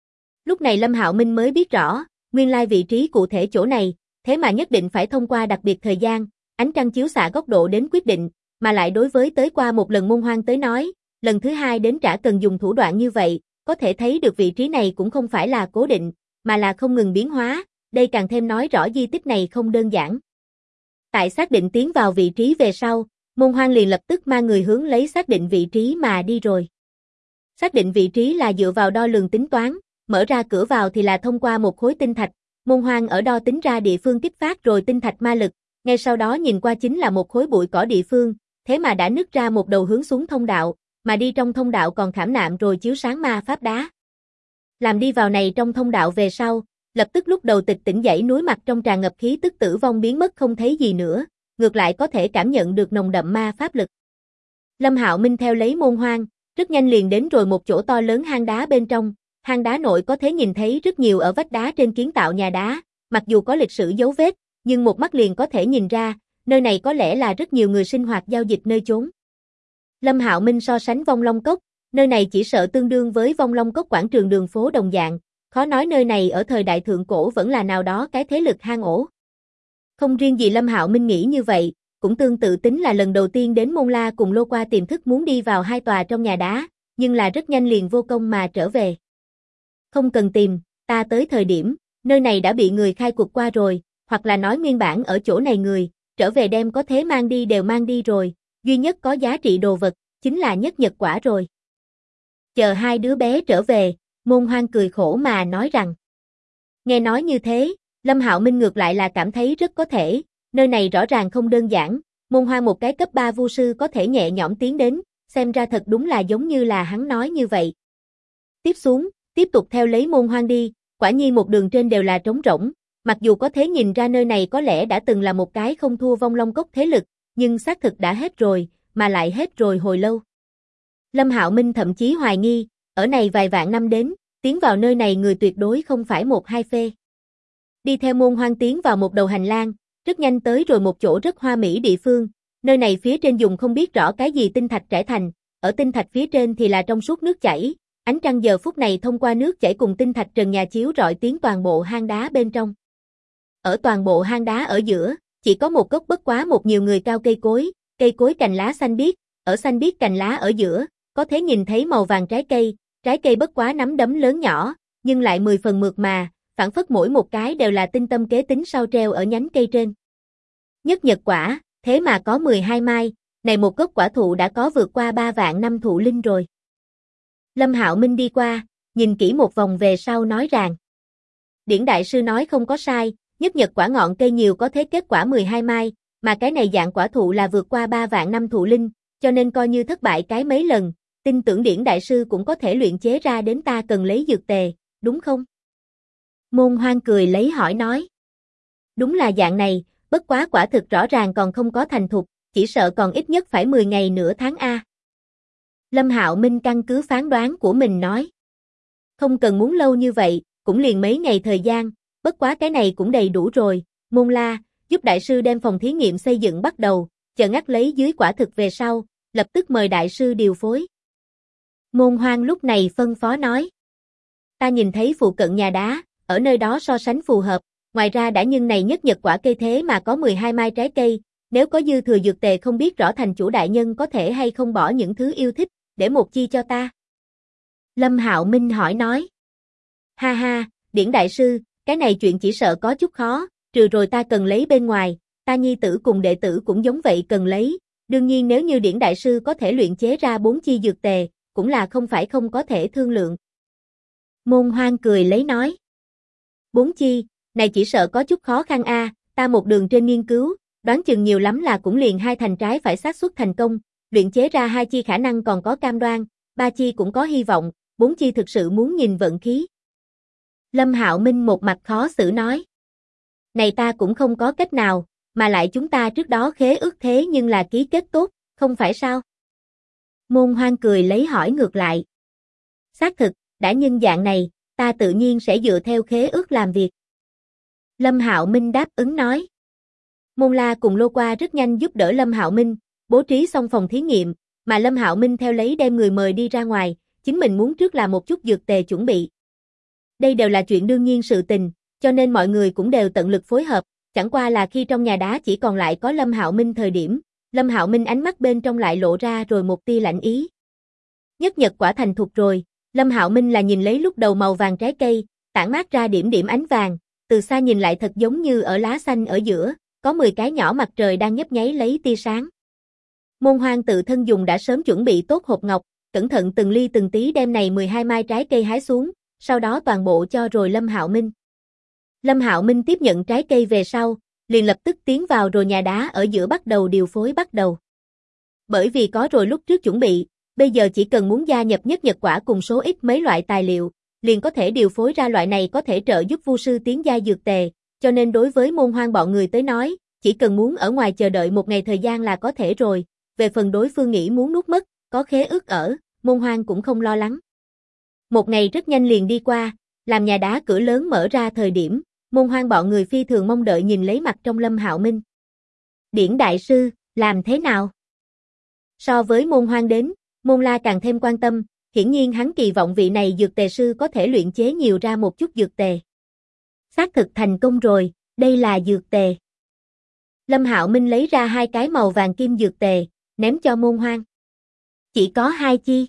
Lúc này Lâm Hạo Minh mới biết rõ, nguyên lai vị trí cụ thể chỗ này, thế mà nhất định phải thông qua đặc biệt thời gian, ánh trăng chiếu xạ góc độ đến quyết định, mà lại đối với tới qua một lần Môn Hoang tới nói, lần thứ hai đến trả cần dùng thủ đoạn như vậy, có thể thấy được vị trí này cũng không phải là cố định, mà là không ngừng biến hóa, đây càng thêm nói rõ di tích này không đơn giản. Tại xác định tiến vào vị trí về sau, Môn Hoang liền lập tức mang người hướng lấy xác định vị trí mà đi rồi. Xác định vị trí là dựa vào đo lường tính toán, mở ra cửa vào thì là thông qua một khối tinh thạch, Môn Hoang ở đo tính ra địa phương kích phát rồi tinh thạch ma lực, ngay sau đó nhìn qua chính là một khối bụi cỏ địa phương, thế mà đã nứt ra một đầu hướng xuống thông đạo, mà đi trong thông đạo còn khảm nạm rồi chiếu sáng ma pháp đá. Làm đi vào này trong thông đạo về sau, lập tức lúc đầu Tịch Tĩnh dãy núi mặt trong tràn ngập khí tức tử vong biến mất không thấy gì nữa, ngược lại có thể cảm nhận được nồng đậm ma pháp lực. Lâm Hạo Minh theo lấy Môn Hoang, rất nhanh liền đến rồi một chỗ to lớn hang đá bên trong, hang đá nội có thể nhìn thấy rất nhiều ở vách đá trên kiến tạo nhà đá, mặc dù có lịch sử dấu vết, nhưng một mắt liền có thể nhìn ra, nơi này có lẽ là rất nhiều người sinh hoạt giao dịch nơi chốn. Lâm Hạo Minh so sánh Vong Long Cốc, nơi này chỉ sợ tương đương với Vong Long Cốc quảng trường đường phố đồng dạng, khó nói nơi này ở thời đại thượng cổ vẫn là nào đó cái thế lực hang ổ. Không riêng gì Lâm Hạo Minh nghĩ như vậy, cũng tương tự tính là lần đầu tiên đến Môn La cùng Lô Qua tiềm thức muốn đi vào hai tòa trong nhà đá, nhưng là rất nhanh liền vô công mà trở về. Không cần tìm, ta tới thời điểm, nơi này đã bị người khai cuộc qua rồi, hoặc là nói nguyên bản ở chỗ này người, trở về đem có thế mang đi đều mang đi rồi, duy nhất có giá trị đồ vật, chính là nhất nhật quả rồi. Chờ hai đứa bé trở về, Môn Hoang cười khổ mà nói rằng. Nghe nói như thế, Lâm Hạo Minh ngược lại là cảm thấy rất có thể, nơi này rõ ràng không đơn giản, Môn Hoang một cái cấp 3 vu sư có thể nhẹ nhõm tiến đến, xem ra thật đúng là giống như là hắn nói như vậy. Tiếp xuống, tiếp tục theo lấy Môn Hoang đi, quả nhiên một đường trên đều là trống rỗng, mặc dù có thể nhìn ra nơi này có lẽ đã từng là một cái không thua Vong Long Cốc thế lực, nhưng xác thực đã hết rồi, mà lại hết rồi hồi lâu. Lâm Hạo Minh thậm chí hoài nghi, ở này vài vạn năm đến, tiến vào nơi này người tuyệt đối không phải một hai phê. Đi theo Môn Hoang tiến vào một đầu hành lang, rất nhanh tới rồi một chỗ rất hoa mỹ địa phương, nơi này phía trên dùng không biết rõ cái gì tinh thạch trải thành, ở tinh thạch phía trên thì là trong suốt nước chảy, ánh trăng giờ phút này thông qua nước chảy cùng tinh thạch trần nhà chiếu rọi tiến toàn bộ hang đá bên trong. ở toàn bộ hang đá ở giữa, chỉ có một gốc bất quá một nhiều người cao cây cối cành lá xanh biếc, ở xanh biếc cành lá ở giữa, có thể nhìn thấy màu vàng trái cây bất quá nắm đấm lớn nhỏ, nhưng lại 10 phần mượt mà, phảng phất mỗi một cái đều là tinh tâm kế tính sau treo ở nhánh cây trên. Nhất nhật quả, thế mà có 12 mai, này một gốc quả thụ đã có vượt qua 3 vạn năm thụ linh rồi. Lâm Hạo Minh đi qua, nhìn kỹ một vòng về sau nói rằng, Điển đại sư nói không có sai, nhất nhật quả ngọn cây nhiều có thế kết quả 12 mai, mà cái này dạng quả thụ là vượt qua 3 vạn năm thụ linh, cho nên coi như thất bại cái mấy lần, tin tưởng Điển đại sư cũng có thể luyện chế ra đến ta cần lấy dược tề, đúng không? Môn Hoang cười lấy hỏi nói. Đúng là dạng này, bất quá quả thực rõ ràng còn không có thành thục, chỉ sợ còn ít nhất phải 10 ngày nửa tháng a. Lâm Hạo Minh căn cứ phán đoán của mình nói. Không cần muốn lâu như vậy, cũng liền mấy ngày thời gian, bất quá cái này cũng đầy đủ rồi, Môn La, giúp đại sư đem phòng thí nghiệm xây dựng bắt đầu, chờ ngắt lấy dưới quả thực về sau, lập tức mời đại sư điều phối. Môn Hoang lúc này phân phó nói. Ta nhìn thấy phụ cận nhà đá, ở nơi đó so sánh phù hợp, ngoài ra đã nhưng này nhất nhật quả cây thế mà có 12 mai trái cây, nếu có dư thừa dược tề không biết rõ thành chủ đại nhân có thể hay không bỏ những thứ yêu thích, để một chi cho ta. Lâm Hạo Minh hỏi nói. Ha ha, Điển đại sư, cái này chuyện chỉ sợ có chút khó, trừ rồi ta cần lấy bên ngoài, ta nhi tử cùng đệ tử cũng giống vậy cần lấy, đương nhiên nếu như Điển đại sư có thể luyện chế ra 4 chi dược tề, cũng là không phải không có thể thương lượng. Môn Hoang cười lấy nói. 4 chi, này chỉ sợ có chút khó khăn a, ta một đường trên nghiên cứu, đoán chừng nhiều lắm là cũng liền 2 thành trái phải xác suất thành công, luyện chế ra 2 chi khả năng còn có cam đoan, 3 chi cũng có hy vọng, 4 chi thực sự muốn nhìn vận khí. Lâm Hạo Minh một mặt khó xử nói. Này ta cũng không có cách nào, mà lại chúng ta trước đó khế ước thế nhưng là ký kết tốt, không phải sao? Môn Hoang cười lấy hỏi ngược lại. Xác thực, đã nhân dạng này, ta tự nhiên sẽ dựa theo khế ước làm việc. Lâm Hạo Minh đáp ứng nói. Môn La cùng Lô Qua rất nhanh giúp đỡ Lâm Hạo Minh, bố trí xong phòng thí nghiệm, mà Lâm Hạo Minh theo lấy đem người mời đi ra ngoài, chính mình muốn trước làm một chút dược tề chuẩn bị. Đây đều là chuyện đương nhiên sự tình, cho nên mọi người cũng đều tận lực phối hợp, chẳng qua là khi trong nhà đá chỉ còn lại có Lâm Hạo Minh thời điểm, Lâm Hạo Minh ánh mắt bên trong lại lộ ra rồi một tia lạnh ý. Nhất nhật quả thành thục rồi, Lâm Hạo Minh là nhìn lấy lúc đầu màu vàng trái cây, tản mát ra điểm điểm ánh vàng, từ xa nhìn lại thật giống như ở lá xanh ở giữa, có 10 cái nhỏ mặt trời đang nhấp nháy lấy tia sáng. Môn Hoang tự thân dùng đã sớm chuẩn bị tốt hộp ngọc, cẩn thận từng ly từng tí đem này 12 mai trái cây hái xuống, sau đó toàn bộ cho rồi Lâm Hạo Minh. Lâm Hạo Minh tiếp nhận trái cây về sau, liền lập tức tiến vào rồi nhà đá ở giữa bắt đầu điều phối bắt đầu. Bởi vì có rồi lúc trước chuẩn bị, bây giờ chỉ cần muốn gia nhập nhất nhật quả cùng số ít mấy loại tài liệu, liền có thể điều phối ra loại này có thể trợ giúp vu sư tiến giai dược tề, cho nên đối với Môn Hoang bọn người tới nói, chỉ cần muốn ở ngoài chờ đợi một ngày thời gian là có thể rồi, về phần đối phương nghĩ muốn nuốt mất, có khế ước ở, Môn Hoang cũng không lo lắng. Một ngày rất nhanh liền đi qua, làm nhà đá cửa lớn mở ra thời điểm, Môn Hoang bọn người phi thường mong đợi nhìn lấy mặt trong Lâm Hạo Minh. Điển đại sư, làm thế nào? So với Môn Hoang đến, Môn La càng thêm quan tâm, hiển nhiên hắn kỳ vọng vị này dược tề sư có thể luyện chế nhiều ra một chút dược tề. Xác thực thành công rồi, đây là dược tề. Lâm Hạo Minh lấy ra 2 cái màu vàng kim dược tề, ném cho Môn Hoang. Chỉ có 2 chi.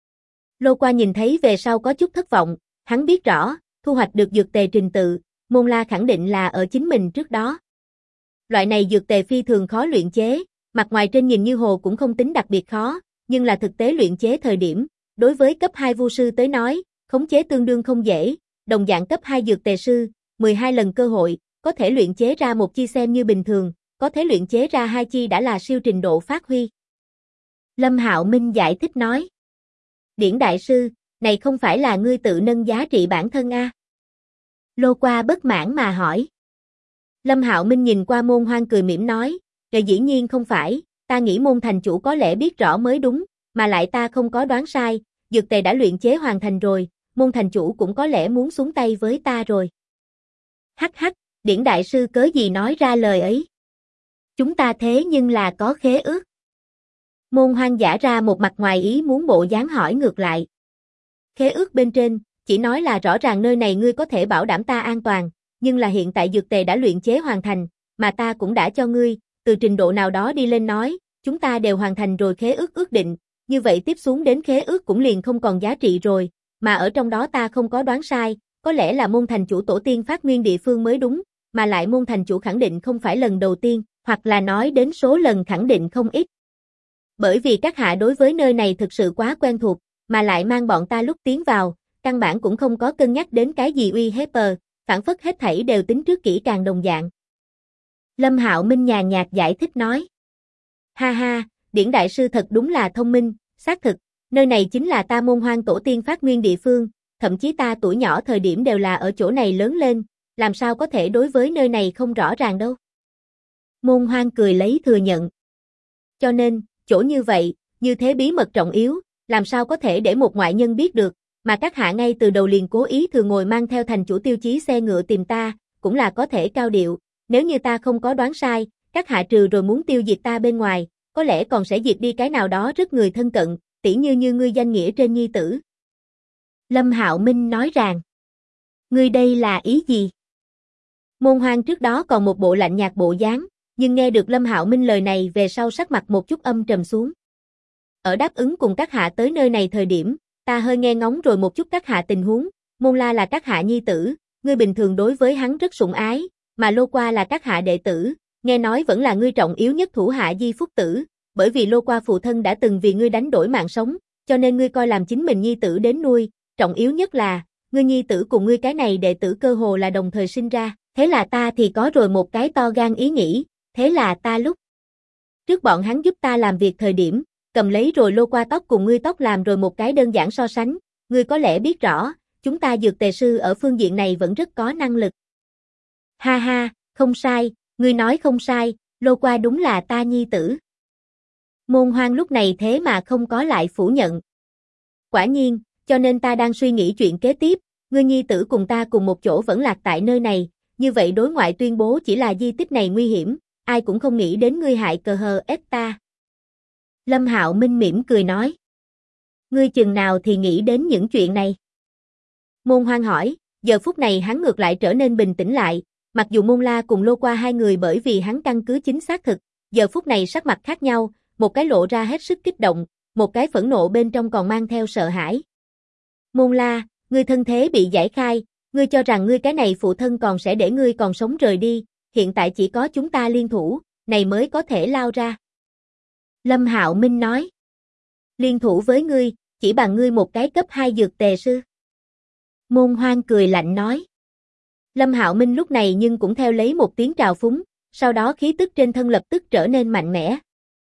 Lô Qua nhìn thấy về sau có chút thất vọng, hắn biết rõ, thu hoạch được dược tề trình tự, Môn La khẳng định là ở chính mình trước đó. Loại này dược tề phi thường khó luyện chế, mặt ngoài trên nhìn như hồ cũng không tính đặc biệt khó, nhưng là thực tế luyện chế thời điểm, đối với cấp 2 vu sư tới nói, khống chế tương đương không dễ, đồng dạng cấp 2 dược tề sư, 12 lần cơ hội, có thể luyện chế ra một chi xem như bình thường, có thể luyện chế ra 2 chi đã là siêu trình độ phát huy. Lâm Hạo Minh giải thích nói. Điển đại sư, này không phải là ngươi tự nâng giá trị bản thân a? Lô Qua bất mãn mà hỏi. Lâm Hạo Minh nhìn qua Môn Hoang cười mỉm nói, dĩ nhiên không phải, ta nghĩ Môn thành chủ có lẽ biết rõ mới đúng, mà lại ta không có đoán sai, dược tề đã luyện chế hoàn thành rồi, Môn thành chủ cũng có lẽ muốn xuống tay với ta rồi. Hắc hắc, Điển đại sư cớ gì nói ra lời ấy? Chúng ta thế nhưng là có khế ước. Môn Hoang giả ra một mặt ngoài ý muốn bộ dáng hỏi ngược lại. Khế ước bên trên, chỉ nói là rõ ràng nơi này ngươi có thể bảo đảm ta an toàn, nhưng là hiện tại dược tề đã luyện chế hoàn thành, mà ta cũng đã cho ngươi, từ trình độ nào đó đi lên nói, chúng ta đều hoàn thành rồi khế ước ước định, như vậy tiếp xuống đến khế ước cũng liền không còn giá trị rồi, mà ở trong đó ta không có đoán sai, có lẽ là môn thành chủ tổ tiên phát nguyên địa phương mới đúng, mà lại môn thành chủ khẳng định không phải lần đầu tiên, hoặc là nói đến số lần khẳng định không ít. Bởi vì các hạ đối với nơi này thực sự quá quen thuộc, mà lại mang bọn ta lúc tiến vào, căn bản cũng không có cân nhắc đến cái gì uy hiếp, phản phất hết thảy đều tính trước kỹ càng đồng dạng. Lâm Hạo Minh nhàn nhạt giải thích nói. Ha ha, Điển đại sư thật đúng là thông minh, xác thực, nơi này chính là ta Môn Hoang tổ tiên phát nguyên địa phương, thậm chí ta tuổi nhỏ thời điểm đều là ở chỗ này lớn lên, làm sao có thể đối với nơi này không rõ ràng đâu. Môn Hoang cười lấy thừa nhận. Cho nên, chỗ như vậy, như thế bí mật trọng yếu, làm sao có thể để một ngoại nhân biết được, mà các hạ ngay từ đầu liền cố ý thường ngồi mang theo thành chủ tiêu chí xe ngựa tìm ta, cũng là có thể cao điệu, nếu như ta không có đoán sai, các hạ trừ rồi muốn tiêu diệt ta bên ngoài, có lẽ còn sẽ diệt đi cái nào đó rất người thân cận, tỉ như ngươi danh nghĩa trên nhi tử. Lâm Hạo Minh nói rằng, ngươi đây là ý gì? Môn Hoang trước đó còn một bộ lạnh nhạt bộ dáng, nhưng nghe được Lâm Hạo Minh lời này về sau sắc mặt một chút âm trầm xuống. Ở đáp ứng cùng các hạ tới nơi này thời điểm, ta hơi nghe ngóng rồi một chút các hạ tình huống, Môn La là các hạ nhi tử, ngươi bình thường đối với hắn rất sủng ái, mà Lô Qua là các hạ đệ tử, nghe nói vẫn là ngươi trọng yếu nhất thủ hạ Di Phúc Tử, bởi vì Lô Qua phụ thân đã từng vì ngươi đánh đổi mạng sống, cho nên ngươi coi làm chính mình nhi tử đến nuôi, trọng yếu nhất là, ngươi nhi tử cùng ngươi cái này đệ tử cơ hồ là đồng thời sinh ra, thế là ta thì có rồi một cái to gan ý nghĩ, thế là ta lúc trước bọn hắn giúp ta làm việc thời điểm, cầm lấy rồi Lô Qua tóc cùng ngươi tóc làm rồi một cái đơn giản so sánh, ngươi có lẽ biết rõ, chúng ta dược tề sư ở phương diện này vẫn rất có năng lực. Ha ha, không sai, ngươi nói không sai, Lô Qua đúng là ta nhi tử. Môn Hoang lúc này thế mà không có lại phủ nhận. Quả nhiên, cho nên ta đang suy nghĩ chuyện kế tiếp, ngươi nhi tử cùng ta cùng một chỗ vẫn lạc tại nơi này, như vậy đối ngoại tuyên bố chỉ là di tích này nguy hiểm, ai cũng không nghĩ đến ngươi hại cờ hờ ép ta. Lâm Hạo Minh mỉm cười nói. Ngươi chừng nào thì nghĩ đến những chuyện này? Môn Hoang hỏi, giờ phút này hắn ngược lại trở nên bình tĩnh lại, mặc dù Môn La cùng Lô Qua hai người bởi vì hắn căn cứ chính xác thực, giờ phút này sắc mặt khác nhau, một cái lộ ra hết sức kích động, một cái phẫn nộ bên trong còn mang theo sợ hãi. Môn La, ngươi thân thế bị giải khai, ngươi cho rằng ngươi cái này phụ thân còn sẽ để ngươi còn sống rời đi, hiện tại chỉ có chúng ta liên thủ, này mới có thể lao ra. Lâm Hạo Minh nói. Liên thủ với ngươi, chỉ bằng ngươi một cái cấp 2 dược tề sư. Môn Hoang cười lạnh nói. Lâm Hạo Minh lúc này nhưng cũng theo lấy một tiếng trào phúng, sau đó khí tức trên thân lập tức trở nên mạnh mẽ.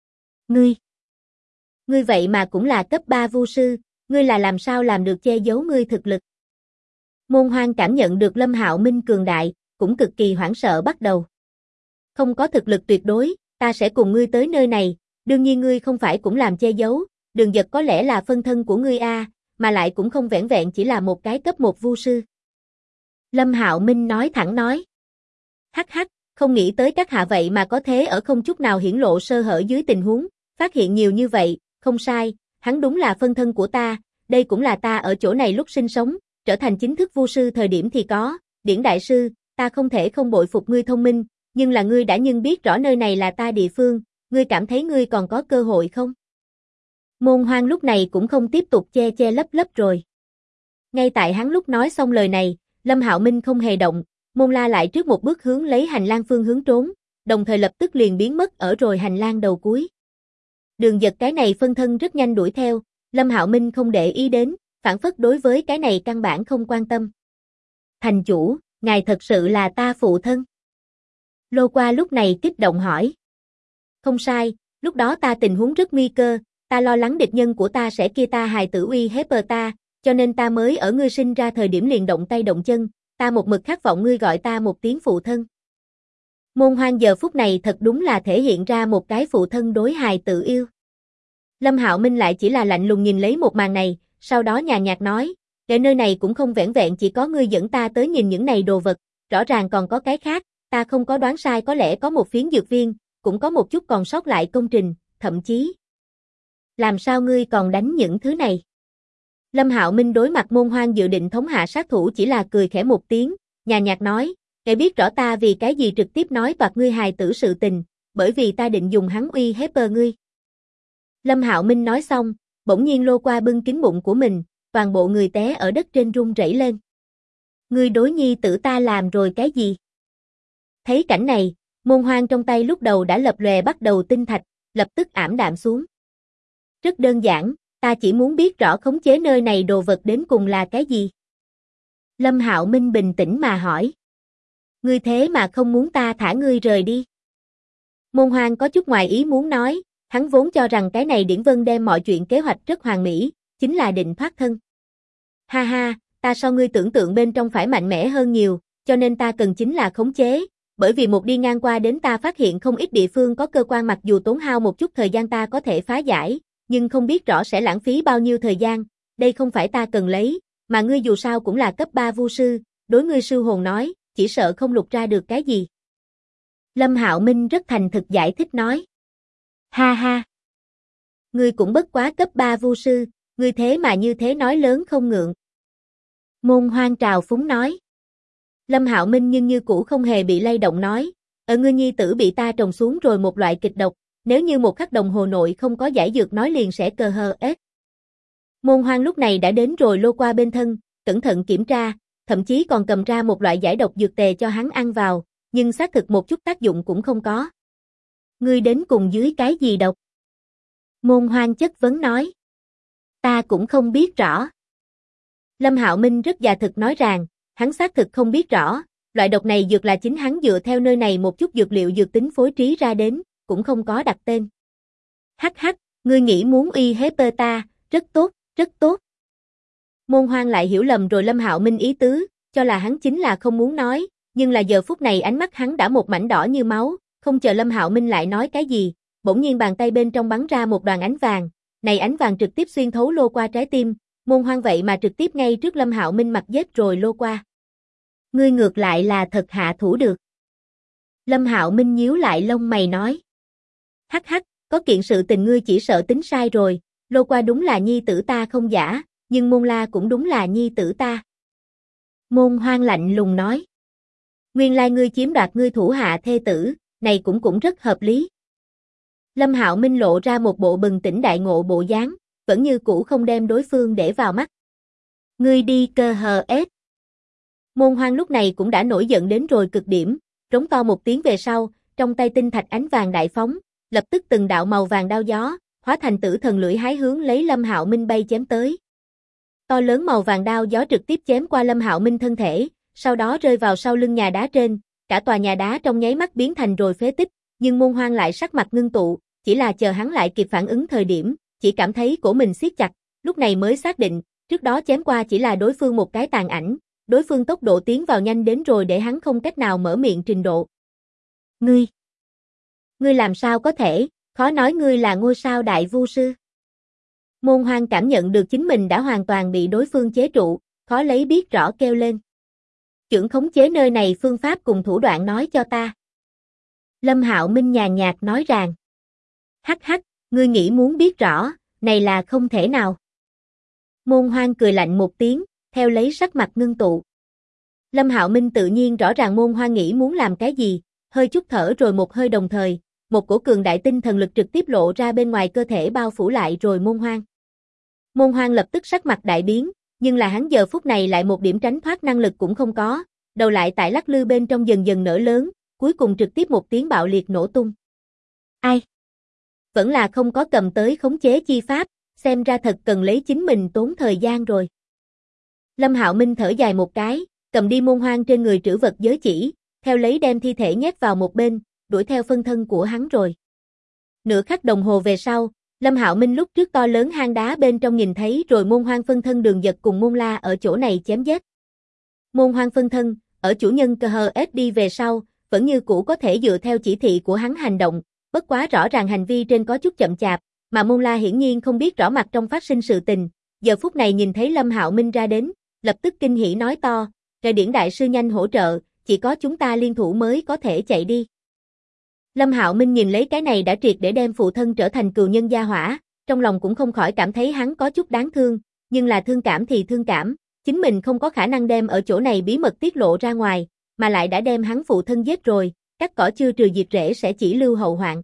Ngươi vậy mà cũng là cấp 3 vu sư, ngươi là làm sao làm được che giấu ngươi thực lực? Môn Hoang cảm nhận được Lâm Hạo Minh cường đại, cũng cực kỳ hoảng sợ bắt đầu. Không có thực lực tuyệt đối, ta sẽ cùng ngươi tới nơi này, đương nhiên ngươi không phải cũng làm che giấu, Đường Dật có lẽ là phân thân của ngươi a, mà lại cũng không vẻn vẹn chỉ là một cái cấp 1 vu sư. Lâm Hạo Minh nói thẳng nói. Hắc hắc, không nghĩ tới các hạ vậy mà có thế ở không chút nào hiển lộ sơ hở dưới tình huống, phát hiện nhiều như vậy, không sai, hắn đúng là phân thân của ta, đây cũng là ta ở chỗ này lúc sinh sống, trở thành chính thức vu sư thời điểm thì có, Điển đại sư, ta không thể không bội phục ngươi thông minh, nhưng là ngươi đã nhưng biết rõ nơi này là ta địa phương, ngươi cảm thấy ngươi còn có cơ hội không? Môn Hoang lúc này cũng không tiếp tục che lấp lấp rồi. Ngay tại hắn lúc nói xong lời này, Lâm Hạo Minh không hề động, Môn La lại trước một bước hướng lấy hành lang phương hướng trốn, đồng thời lập tức liền biến mất ở rồi hành lang đầu cuối. Đường Dật cái này phân thân rất nhanh đuổi theo, Lâm Hạo Minh không để ý đến, phản phất đối với cái này căn bản không quan tâm. Thành chủ, ngài thật sự là ta phụ thân. Lô Qua lúc này kích động hỏi. Không sai, lúc đó ta tình huống rất nguy cơ, ta lo lắng địch nhân của ta sẽ kia ta hài tử uy hiếp ta, cho nên ta mới ở ngươi sinh ra thời điểm liền động tay động chân, ta một mực khát vọng ngươi gọi ta một tiếng phụ thân. Môn Hoang giờ phút này thật đúng là thể hiện ra một cái phụ thân đối hài tử yêu. Lâm Hạo Minh lại chỉ là lạnh lùng nhìn lấy một màn này, sau đó nhàn nhạt nói, để nơi này cũng không vẻn vẹn chỉ có ngươi dẫn ta tới nhìn những này đồ vật, rõ ràng còn có cái khác, ta không có đoán sai có lẽ có một phiến dược viên, cũng có một chút còn sót lại công trình, thậm chí. Làm sao ngươi còn đánh những thứ này? Lâm Hạo Minh đối mặt Môn Hoang dự định thống hạ sát thủ chỉ là cười khẽ một tiếng, nhàn nhạt nói, Kẻ biết rõ ta vì cái gì trực tiếp nói toạc ngươi hài tử sự tình, bởi vì ta định dùng hắn uy hiếp ngươi. Lâm Hạo Minh nói xong, bỗng nhiên lô qua bưng kín bụng của mình, toàn bộ người té ở đất trên run rẩy lên. Ngươi đối nhi tử ta làm rồi cái gì? Thấy cảnh này, môn hoang trong tay lúc đầu đã lập lòe bắt đầu tinh thạch, lập tức ảm đạm xuống. Rất đơn giản, ta chỉ muốn biết rõ khống chế nơi này đồ vật đến cùng là cái gì. Lâm Hạo Minh bình tĩnh mà hỏi. Ngươi thế mà không muốn ta thả ngươi rời đi. Môn hoang có chút ngoài ý muốn nói, hắn vốn cho rằng cái này Điển Vân đem mọi chuyện kế hoạch rất hoàn mỹ, chính là định thoát thân. Ha ha, ta so ngươi tưởng tượng bên trong phải mạnh mẽ hơn nhiều, cho nên ta cần chính là khống chế, bởi vì một đi ngang qua đến ta phát hiện không ít địa phương có cơ quan mặc dù tốn hao một chút thời gian ta có thể phá giải, nhưng không biết rõ sẽ lãng phí bao nhiêu thời gian, đây không phải ta cần lấy, mà ngươi dù sao cũng là cấp 3 vu sư, đối ngươi sư hồn nói, chỉ sợ không lục ra được cái gì. Lâm Hạo Minh rất thành thực giải thích nói. Ha ha. Ngươi cũng bất quá cấp 3 vu sư, ngươi thế mà như thế nói lớn không ngượng. Môn hoang trào phúng nói. Lâm Hạo Minh nhưng như cũ không hề bị lay động nói, ở ngươi nhi tử bị ta trồng xuống rồi một loại kịch độc, nếu như một khắc đồng hồ nội không có giải dược nói liền sẽ cờ hờ ết. Môn hoang lúc này đã đến rồi lô qua bên thân, cẩn thận kiểm tra, thậm chí còn cầm ra một loại giải độc dược tề cho hắn ăn vào, nhưng xác thực một chút tác dụng cũng không có. Ngươi đến cùng dưới cái gì độc? Môn hoang chất vấn nói. Ta cũng không biết rõ. Lâm Hạo Minh rất già thực nói rằng, hắn xác thực không biết rõ, loại độc này dược là chính hắn dựa theo nơi này một chút dược liệu dược tính phối trí ra đến, cũng không có đặt tên. Hắc hắc, ngươi nghĩ muốn uy hiếp ta, rất tốt, rất tốt. Môn hoang lại hiểu lầm rồi Lâm Hạo Minh ý tứ, cho là hắn chính là không muốn nói, nhưng là giờ phút này ánh mắt hắn đã một mảnh đỏ như máu, không chờ Lâm Hạo Minh lại nói cái gì, bỗng nhiên bàn tay bên trong bắn ra một đoàn ánh vàng, này ánh vàng trực tiếp xuyên thấu lô qua trái tim, môn hoang vậy mà trực tiếp ngay trước Lâm Hạo Minh mặt giết rồi lô qua. Ngươi ngược lại là thật hạ thủ được. Lâm Hạo Minh nhíu lại lông mày nói. Hắc hắc, có kiện sự tình ngươi chỉ sợ tính sai rồi, lô qua đúng là nhi tử ta không giả, nhưng môn la cũng đúng là nhi tử ta. Môn hoang lạnh lùng nói. Nguyên lai ngươi chiếm đoạt ngươi thủ hạ thê tử, này cũng rất hợp lý. Lâm Hạo Minh lộ ra một bộ bừng tỉnh đại ngộ bộ dáng, vẫn như cũ không đem đối phương để vào mắt. Ngươi đi cơ hờ ết. Môn hoang lúc này cũng đã nổi giận đến rồi cực điểm, rống to một tiếng về sau, trong tay tinh thạch ánh vàng đại phóng, lập tức từng đạo màu vàng đao gió, hóa thành tử thần lưỡi hái hướng lấy Lâm Hạo Minh bay chém tới. To lớn màu vàng đao gió trực tiếp chém qua Lâm Hạo Minh thân thể, sau đó rơi vào sau lưng nhà đá trên, cả tòa nhà đá trong nháy mắt biến thành rồi phế tích, nhưng môn hoang lại sắc mặt ngưng tụ, chỉ là chờ hắn lại kịp phản ứng thời điểm, chỉ cảm thấy cổ mình siết chặt, lúc này mới xác định, trước đó chém qua chỉ là đối phương một cái tàn ảnh, đối phương tốc độ tiến vào nhanh đến rồi để hắn không cách nào mở miệng trình độ. Ngươi làm sao có thể, khó nói ngươi là ngôi sao đại vu sư. Môn hoang cảm nhận được chính mình đã hoàn toàn bị đối phương chế trụ, khó lấy biết rõ kêu lên. Chưởng khống chế nơi này phương pháp cùng thủ đoạn nói cho ta. Lâm Hạo Minh nhàn nhạt nói rằng. Hắc hắc, ngươi nghĩ muốn biết rõ, này là không thể nào. Môn hoang cười lạnh một tiếng, theo lấy sắc mặt ngưng tụ. Lâm Hạo Minh tự nhiên rõ ràng môn hoang nghĩ muốn làm cái gì, hơi chút thở rồi một hơi đồng thời, một cổ cường đại tinh thần lực trực tiếp lộ ra bên ngoài cơ thể bao phủ lại rồi môn hoang. Môn hoang lập tức sắc mặt đại biến, nhưng là hắn giờ phút này lại một điểm tránh thoát năng lực cũng không có, đầu lại tại lắc lư bên trong dần dần nở lớn, cuối cùng trực tiếp một tiếng bạo liệt nổ tung. Ai? Vẫn là không có cầm tới khống chế chi pháp, xem ra thật cần lấy chính mình tốn thời gian rồi. Lâm Hạo Minh thở dài một cái, cầm đi môn hoang trên người trữ vật giới chỉ, theo lấy đem thi thể nhét vào một bên, đuổi theo phân thân của hắn rồi. Nửa khắc đồng hồ về sau, Lâm Hạo Minh lúc trước to lớn hang đá bên trong nhìn thấy rồi môn hoang phân thân Đường Giật cùng môn la ở chỗ này chém giết. Môn hoang phân thân, ở chủ nhân cơ hờ SD về sau, vẫn như cũ có thể dựa theo chỉ thị của hắn hành động, bất quá rõ ràng hành vi trên có chút chậm chạp, mà môn la hiển nhiên không biết rõ mặt trong phát sinh sự tình, giờ phút này nhìn thấy Lâm Hạo Minh ra đến, lập tức kinh hỉ nói to, Trời Điển Đại Sư nhanh hỗ trợ, chỉ có chúng ta liên thủ mới có thể chạy đi. Lâm Hạo Minh nhìn lấy cái này đã triệt để đem phụ thân trở thành cừu nhân gia hỏa, trong lòng cũng không khỏi cảm thấy hắn có chút đáng thương, nhưng là thương cảm thì thương cảm, chính mình không có khả năng đem ở chỗ này bí mật tiết lộ ra ngoài, mà lại đã đem hắn phụ thân giết rồi, cắt cỏ chưa trừ diệt rễ sẽ chỉ lưu hậu hoạn.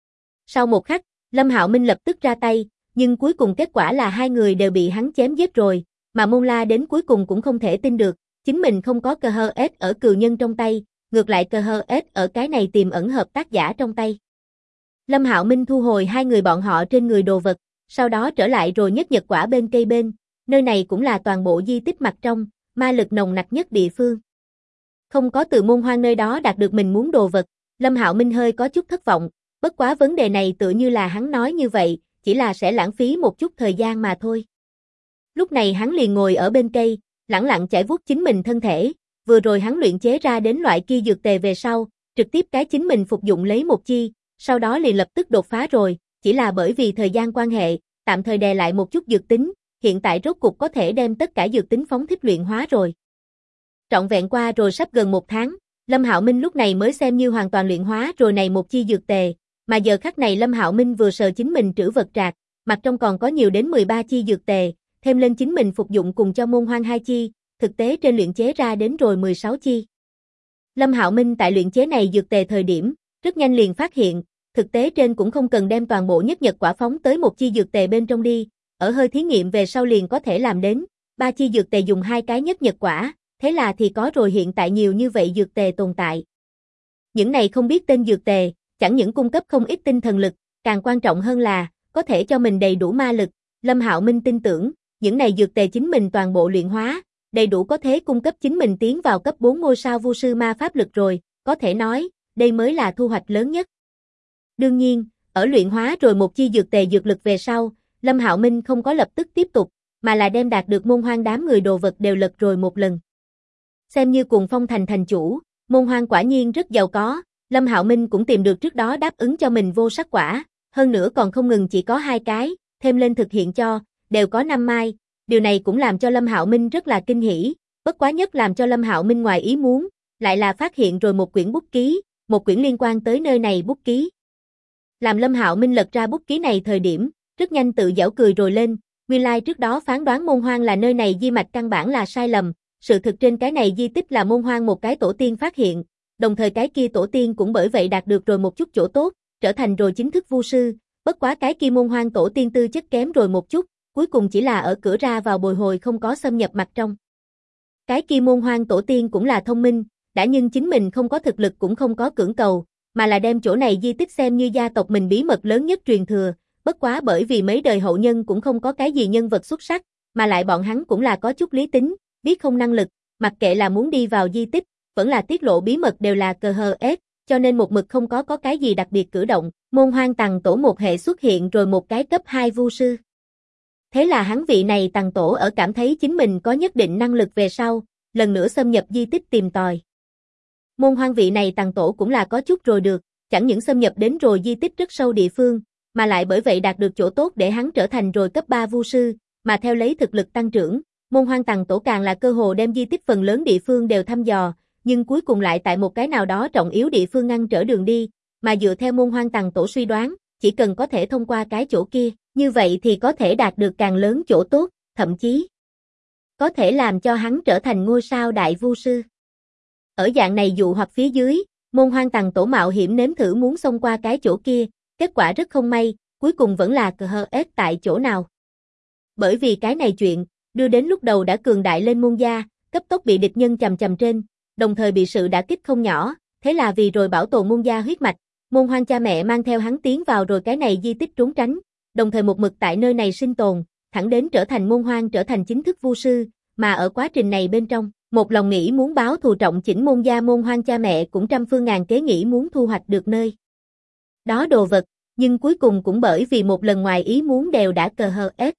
Sau một khắc, Lâm Hạo Minh lập tức ra tay, nhưng cuối cùng kết quả là hai người đều bị hắn chém giết rồi, mà Môn La đến cuối cùng cũng không thể tin được, chính mình không có cơ hơ ết ở cừu nhân trong tay, ngược lại cơ hơ ết ở cái này tiềm ẩn hợp tác giả trong tay. Lâm Hạo Minh thu hồi hai người bọn họ trên người đồ vật, sau đó trở lại rồi nhất nhật quả bên cây bên, nơi này cũng là toàn bộ di tích mặt trong, ma lực nồng nặc nhất địa phương. Không có từ Môn Hoang nơi đó đạt được mình muốn đồ vật, Lâm Hạo Minh hơi có chút thất vọng, bất quá vấn đề này tựa như là hắn nói như vậy, chỉ là sẽ lãng phí một chút thời gian mà thôi. Lúc này hắn liền ngồi ở bên cây, lẳng lặng chải vuốt chính mình thân thể, vừa rồi hắn luyện chế ra đến loại kia dược tề về sau, trực tiếp cái chính mình phục dụng lấy một chi, sau đó liền lập tức đột phá rồi, chỉ là bởi vì thời gian quan hệ, tạm thời đè lại một chút dược tính, hiện tại rốt cục có thể đem tất cả dược tính phóng thích luyện hóa rồi. Trọn vẹn qua rồi sắp gần một tháng, Lâm Hạo Minh lúc này mới xem như hoàn toàn luyện hóa rồi này một chi dược tề, mà giờ khắc này Lâm Hạo Minh vừa sờ chính mình trữ vật trạc, mặt trong còn có nhiều đến 13 chi dược tề, thêm lên chính mình phục dụng cùng cho Môn Hoang 2 chi, thực tế trên luyện chế ra đến rồi 16 chi. Lâm Hạo Minh tại luyện chế này dược tề thời điểm, rất nhanh liền phát hiện, thực tế trên cũng không cần đem toàn bộ nhất nhật quả phóng tới một chi dược tề bên trong đi, ở hơi thí nghiệm về sau liền có thể làm đến, 3 chi dược tề dùng 2 cái nhất nhật quả, thế là thì có rồi hiện tại nhiều như vậy dược tề tồn tại. Những này không biết tên dược tề, chẳng những cung cấp không ít tinh thần lực, càng quan trọng hơn là, có thể cho mình đầy đủ ma lực, Lâm Hạo Minh tin tưởng, những này dược tề chính mình toàn bộ luyện hóa, đầy đủ có thể cung cấp chính mình tiến vào cấp 4 ngôi sao vu sư ma pháp lực rồi, có thể nói, đây mới là thu hoạch lớn nhất. Đương nhiên, ở luyện hóa rồi một chi dược tề dược lực về sau, Lâm Hạo Minh không có lập tức tiếp tục, mà là đem đạt được Môn Hoang đám người đồ vật đều lật rồi một lần. Xem như cùng Phong Thành thành chủ, Môn Hoang quả nhiên rất giàu có, Lâm Hạo Minh cũng tìm được trước đó đáp ứng cho mình vô sắc quả, hơn nữa còn không ngừng chỉ có 2 cái, thêm lên thực hiện cho, đều có 5 mai, điều này cũng làm cho Lâm Hạo Minh rất là kinh hỉ, bất quá nhất làm cho Lâm Hạo Minh ngoài ý muốn, lại là phát hiện rồi một quyển bút ký, một quyển liên quan tới nơi này bút ký. Làm Lâm Hạo Minh lật ra bút ký này thời điểm, rất nhanh tự giễu cười rồi lên, nguyên lai trước đó phán đoán Môn Hoang là nơi này di mạch căn bản là sai lầm, sự thực trên cái này di tích là Môn Hoang một cái tổ tiên phát hiện, đồng thời cái kia tổ tiên cũng bởi vậy đạt được rồi một chút chỗ tốt, trở thành rồi chính thức vu sư, bất quá cái kia Môn Hoang tổ tiên tư chất kém rồi một chút, cuối cùng chỉ là ở cửa ra vào bồi hồi không có xâm nhập mặt trong. Cái kia Môn Hoang tổ tiên cũng là thông minh, đã nhưng chính mình không có thực lực cũng không có cưỡng cầu, mà là đem chỗ này di tích xem như gia tộc mình bí mật lớn nhất truyền thừa, bất quá bởi vì mấy đời hậu nhân cũng không có cái gì nhân vật xuất sắc, mà lại bọn hắn cũng là có chút lý tính, biết không năng lực, mặc kệ là muốn đi vào di tích, vẫn là tiết lộ bí mật đều là cờ hờ ép, cho nên một mực không có cái gì đặc biệt cử động, Môn Hoang Tằng Tổ một hệ xuất hiện rồi một cái cấp 2 vu sư. Thế là hắn vị này Tằng Tổ ở cảm thấy chính mình có nhất định năng lực về sau, lần nữa xâm nhập di tích tìm tòi. Môn Hoang vị này Tằng Tổ cũng là có chút rồi được, chẳng những xâm nhập đến rồi di tích rất sâu địa phương, mà lại bởi vậy đạt được chỗ tốt để hắn trở thành rồi cấp 3 vu sư, mà theo lấy thực lực tăng trưởng, Môn Hoang Tằng Tổ càng là cơ hồ đem di tích phần lớn địa phương đều thăm dò, nhưng cuối cùng lại tại một cái nào đó trọng yếu địa phương ngăn trở đường đi, mà dựa theo Môn Hoang Tằng Tổ suy đoán, chỉ cần có thể thông qua cái chỗ kia, như vậy thì có thể đạt được càng lớn chỗ tốt, thậm chí có thể làm cho hắn trở thành ngôi sao đại vu sư. Ở dạng này dụ hoặc phía dưới, Môn Hoang Tằng Tổ mạo hiểm nếm thử muốn xông qua cái chỗ kia, kết quả rất không may, cuối cùng vẫn là cờ hờ ết tại chỗ nào. Bởi vì cái này chuyện, đưa đến lúc đầu đã cường đại lên Môn gia, cấp tốc bị địch nhân chằm chằm trên, đồng thời bị sự đả kích không nhỏ, thế là vì rồi bảo tồn Môn gia huyết mạch, Môn Hoang cha mẹ mang theo hắn tiến vào rồi cái này di tích trốn tránh, đồng thời một mực tại nơi này sinh tồn, thẳng đến trở thành Môn Hoang trở thành chính thức vu sư, mà ở quá trình này bên trong, một lòng nghĩ muốn báo thù trọng chỉnh Môn gia Môn Hoang cha mẹ cũng trăm phương ngàn kế nghĩ muốn thu hoạch được nơi đó đồ vật, nhưng cuối cùng cũng bởi vì một lần ngoài ý muốn đều đã cờ hờ ép.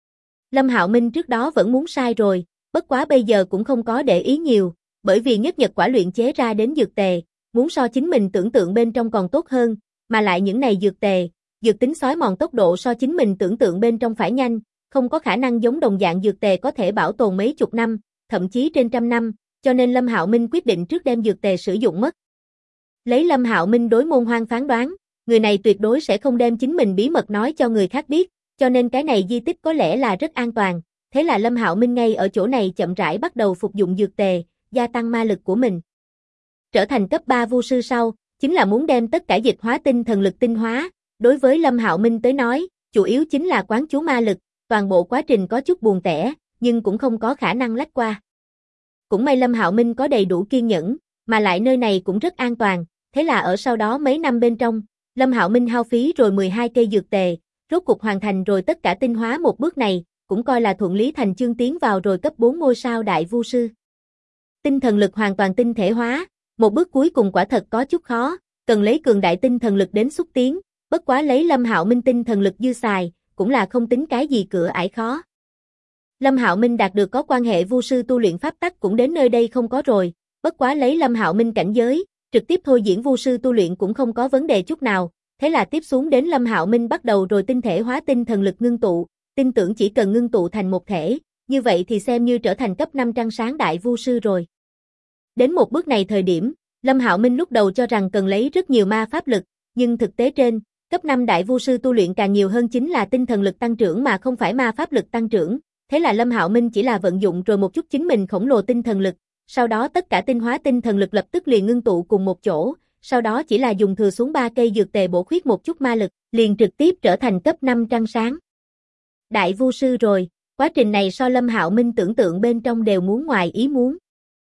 Lâm Hạo Minh trước đó vẫn muốn sai rồi, bất quá bây giờ cũng không có để ý nhiều, bởi vì nhất nhật quả luyện chế ra đến dược tề, muốn so chính mình tưởng tượng bên trong còn tốt hơn, mà lại những này dược tề, dược tính xói mòn tốc độ so chính mình tưởng tượng bên trong phải nhanh, không có khả năng giống đồng dạng dược tề có thể bảo tồn mấy chục năm, thậm chí trên trăm năm, cho nên Lâm Hạo Minh quyết định trước đem dược tề sử dụng mất. Lấy Lâm Hạo Minh đối Môn Hoang phán đoán, người này tuyệt đối sẽ không đem chính mình bí mật nói cho người khác biết, cho nên cái này di tích có lẽ là rất an toàn, thế là Lâm Hạo Minh ngay ở chỗ này chậm rãi bắt đầu phục dụng dược tề, gia tăng ma lực của mình. Trở thành cấp 3 vu sư sau, chính là muốn đem tất cả dịch hóa tinh thần lực tinh hóa. Đối với Lâm Hạo Minh tới nói, chủ yếu chính là quán chú ma lực, toàn bộ quá trình có chút buồn tẻ, nhưng cũng không có khả năng lách qua. Cũng may Lâm Hạo Minh có đầy đủ kiên nhẫn, mà lại nơi này cũng rất an toàn, thế là ở sau đó mấy năm bên trong, Lâm Hạo Minh hao phí rồi 12 cây dược tề, rốt cục hoàn thành rồi tất cả tinh hóa một bước này, cũng coi là thuận lý thành chương tiến vào rồi cấp 4 ngôi sao đại vu sư. Tinh thần lực hoàn toàn tinh thể hóa, một bước cuối cùng quả thật có chút khó, cần lấy cường đại tinh thần lực đến xúc tiến, bất quá lấy Lâm Hạo Minh tinh thần lực dư xài, cũng là không tính cái gì cửa ải khó. Lâm Hạo Minh đạt được có quan hệ vu sư tu luyện pháp tắc cũng đến nơi đây không có rồi, bất quá lấy Lâm Hạo Minh cảnh giới, trực tiếp thôi diễn vu sư tu luyện cũng không có vấn đề chút nào, thế là tiếp xuống đến Lâm Hạo Minh bắt đầu rồi tinh thể hóa tinh thần lực ngưng tụ, tin tưởng chỉ cần ngưng tụ thành một thể, như vậy thì xem như trở thành cấp 5 trăng sáng đại vu sư rồi. Đến một bước này thời điểm, Lâm Hạo Minh lúc đầu cho rằng cần lấy rất nhiều ma pháp lực, nhưng thực tế trên, cấp 5 đại vu sư tu luyện càng nhiều hơn chính là tinh thần lực tăng trưởng mà không phải ma pháp lực tăng trưởng, thế là Lâm Hạo Minh chỉ là vận dụng rồi một chút chính mình khổng lồ tinh thần lực, sau đó tất cả tinh hóa tinh thần lực lập tức liền ngưng tụ cùng một chỗ, sau đó chỉ là dùng thừa xuống 3 cây dược tề bổ khuyết một chút ma lực, liền trực tiếp trở thành cấp 5 trăng sáng đại vu sư rồi, quá trình này so Lâm Hạo Minh tưởng tượng bên trong đều muốn ngoài ý muốn.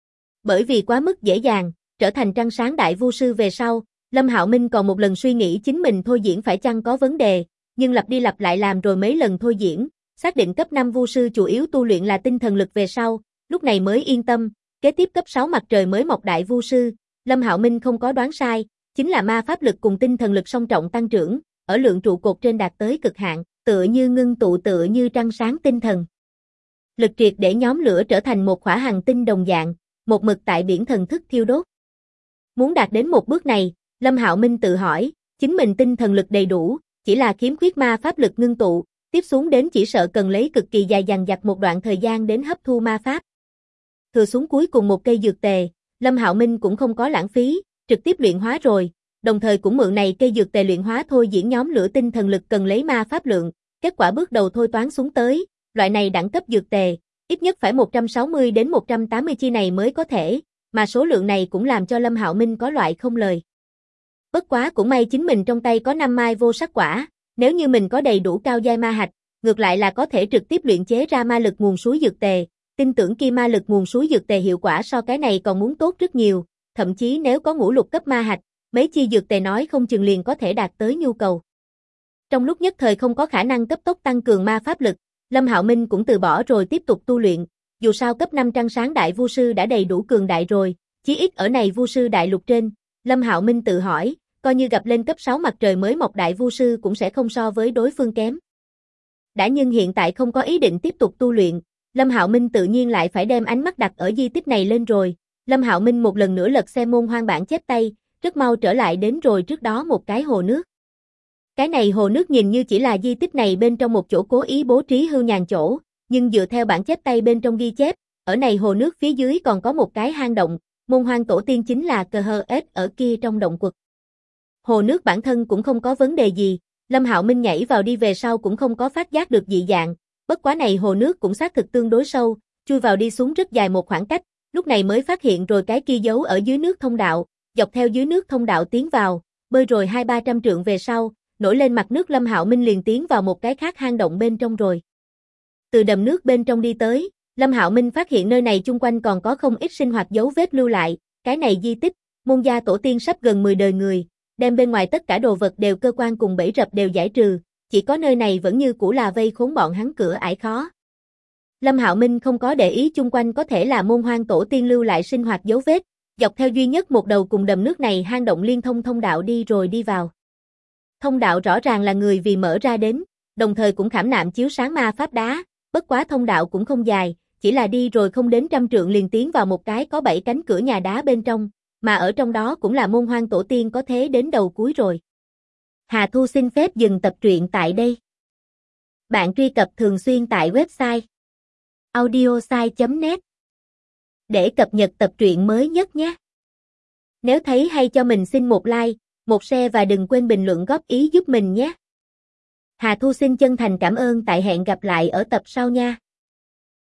Bởi vì quá mức dễ dàng, trở thành trăng sáng đại vu sư về sau, Lâm Hạo Minh còn một lần suy nghĩ chính mình thôi diễn phải chăng có vấn đề, nhưng lặp đi lặp lại làm rồi mấy lần thôi diễn, xác định cấp 5 vu sư chủ yếu tu luyện là tinh thần lực về sau, lúc này mới yên tâm, kế tiếp cấp 6 mặt trời mới mọc đại vu sư, Lâm Hạo Minh không có đoán sai, chính là ma pháp lực cùng tinh thần lực song trọng tăng trưởng, ở lượng trụ cột trên đạt tới cực hạn, tựa như ngưng tụ tựa như trăng sáng tinh thần. Lực triệt để nhóm lửa trở thành một khỏa hành tinh đồng dạng, một mực tại biển thần thức thiêu đốt. Muốn đạt đến một bước này, Lâm Hạo Minh tự hỏi, chính mình tinh thần lực đầy đủ, chỉ là khiếm khuyết ma pháp lực ngưng tụ, tiếp xuống đến chỉ sợ cần lấy cực kỳ dài dằng dặc một đoạn thời gian đến hấp thu ma pháp. Thừa xuống cuối cùng một cây dược tề, Lâm Hạo Minh cũng không có lãng phí, trực tiếp luyện hóa rồi, đồng thời cũng mượn này cây dược tề luyện hóa thôi diễn nhóm lửa tinh thần lực cần lấy ma pháp lượng, kết quả bước đầu thôi toán xuống tới, loại này đẳng cấp dược tề, ít nhất phải 160 đến 180 chi này mới có thể, mà số lượng này cũng làm cho Lâm Hạo Minh có loại không lời. Bất quá cũng may chính mình trong tay có 5 mai vô sắc quả, nếu như mình có đầy đủ cao giai ma hạch, ngược lại là có thể trực tiếp luyện chế ra ma lực nguồn suối dược tề, tin tưởng kia ma lực nguồn suối dược tề hiệu quả so cái này còn muốn tốt rất nhiều, thậm chí nếu có ngũ lục cấp ma hạch, mấy chi dược tề nói không chừng liền có thể đạt tới nhu cầu. Trong lúc nhất thời không có khả năng cấp tốc tăng cường ma pháp lực, Lâm Hạo Minh cũng từ bỏ rồi tiếp tục tu luyện, dù sao cấp 5 trăng sáng đại vu sư đã đầy đủ cường đại rồi, chí ít ở này vu sư đại lục trên, Lâm Hạo Minh tự hỏi, coi như gặp lên cấp 6 mặt trời mới mọc đại vu sư cũng sẽ không so với đối phương kém. Đã nhưng hiện tại không có ý định tiếp tục tu luyện, Lâm Hạo Minh tự nhiên lại phải đem ánh mắt đặt ở di tích này lên rồi, Lâm Hạo Minh một lần nữa lật xem môn hoang bản chép tay, rất mau trở lại đến rồi trước đó một cái hồ nước. Cái này hồ nước nhìn như chỉ là di tích này bên trong một chỗ cố ý bố trí hưu nhàn chỗ, nhưng dựa theo bản chép tay bên trong ghi chép, ở này hồ nước phía dưới còn có một cái hang động, môn hoang tổ tiên chính là Cờ Hơ Ết ở kia trong động quật. Hồ nước bản thân cũng không có vấn đề gì, Lâm Hạo Minh nhảy vào đi về sau cũng không có phát giác được dị dạng, bất quá này hồ nước cũng xác thực tương đối sâu, chui vào đi xuống rất dài một khoảng cách, lúc này mới phát hiện rồi cái kia giấu ở dưới nước thông đạo, dọc theo dưới nước thông đạo tiến vào, bơi rồi 200-300 trượng về sau, nổi lên mặt nước Lâm Hạo Minh liền tiến vào một cái khác hang động bên trong rồi. Từ đầm nước bên trong đi tới, Lâm Hạo Minh phát hiện nơi này chung quanh còn có không ít sinh hoạt dấu vết lưu lại, cái này di tích, môn gia tổ tiên sắp gần 10 đời người, đem bên ngoài tất cả đồ vật đều cơ quan cùng bẫy rập đều giải trừ, chỉ có nơi này vẫn như cũ là vây khốn bọn hắn cửa ải khó. Lâm Hạo Minh không có để ý chung quanh có thể là môn hoang tổ tiên lưu lại sinh hoạt dấu vết, dọc theo duy nhất một đầu cùng đầm nước này hang động liên thông thông đạo đi rồi đi vào. Thông đạo rõ ràng là người vì mở ra đến, đồng thời cũng khảm nạm chiếu sáng ma pháp đá, bất quá thông đạo cũng không dài, chỉ là đi rồi không đến 100 trượng liền tiến vào một cái có 7 cánh cửa nhà đá bên trong, mà ở trong đó cũng là môn hoang tổ tiên có thế đến đầu cuối rồi. Hà Thu xin phép dừng tập truyện tại đây. Bạn truy cập thường xuyên tại website audiosai.net để cập nhật tập truyện mới nhất nhé. Nếu thấy hay cho mình xin một like, một share và đừng quên bình luận góp ý giúp mình nhé. Hà Thu xin chân thành cảm ơn, tại hẹn gặp lại ở tập sau nha.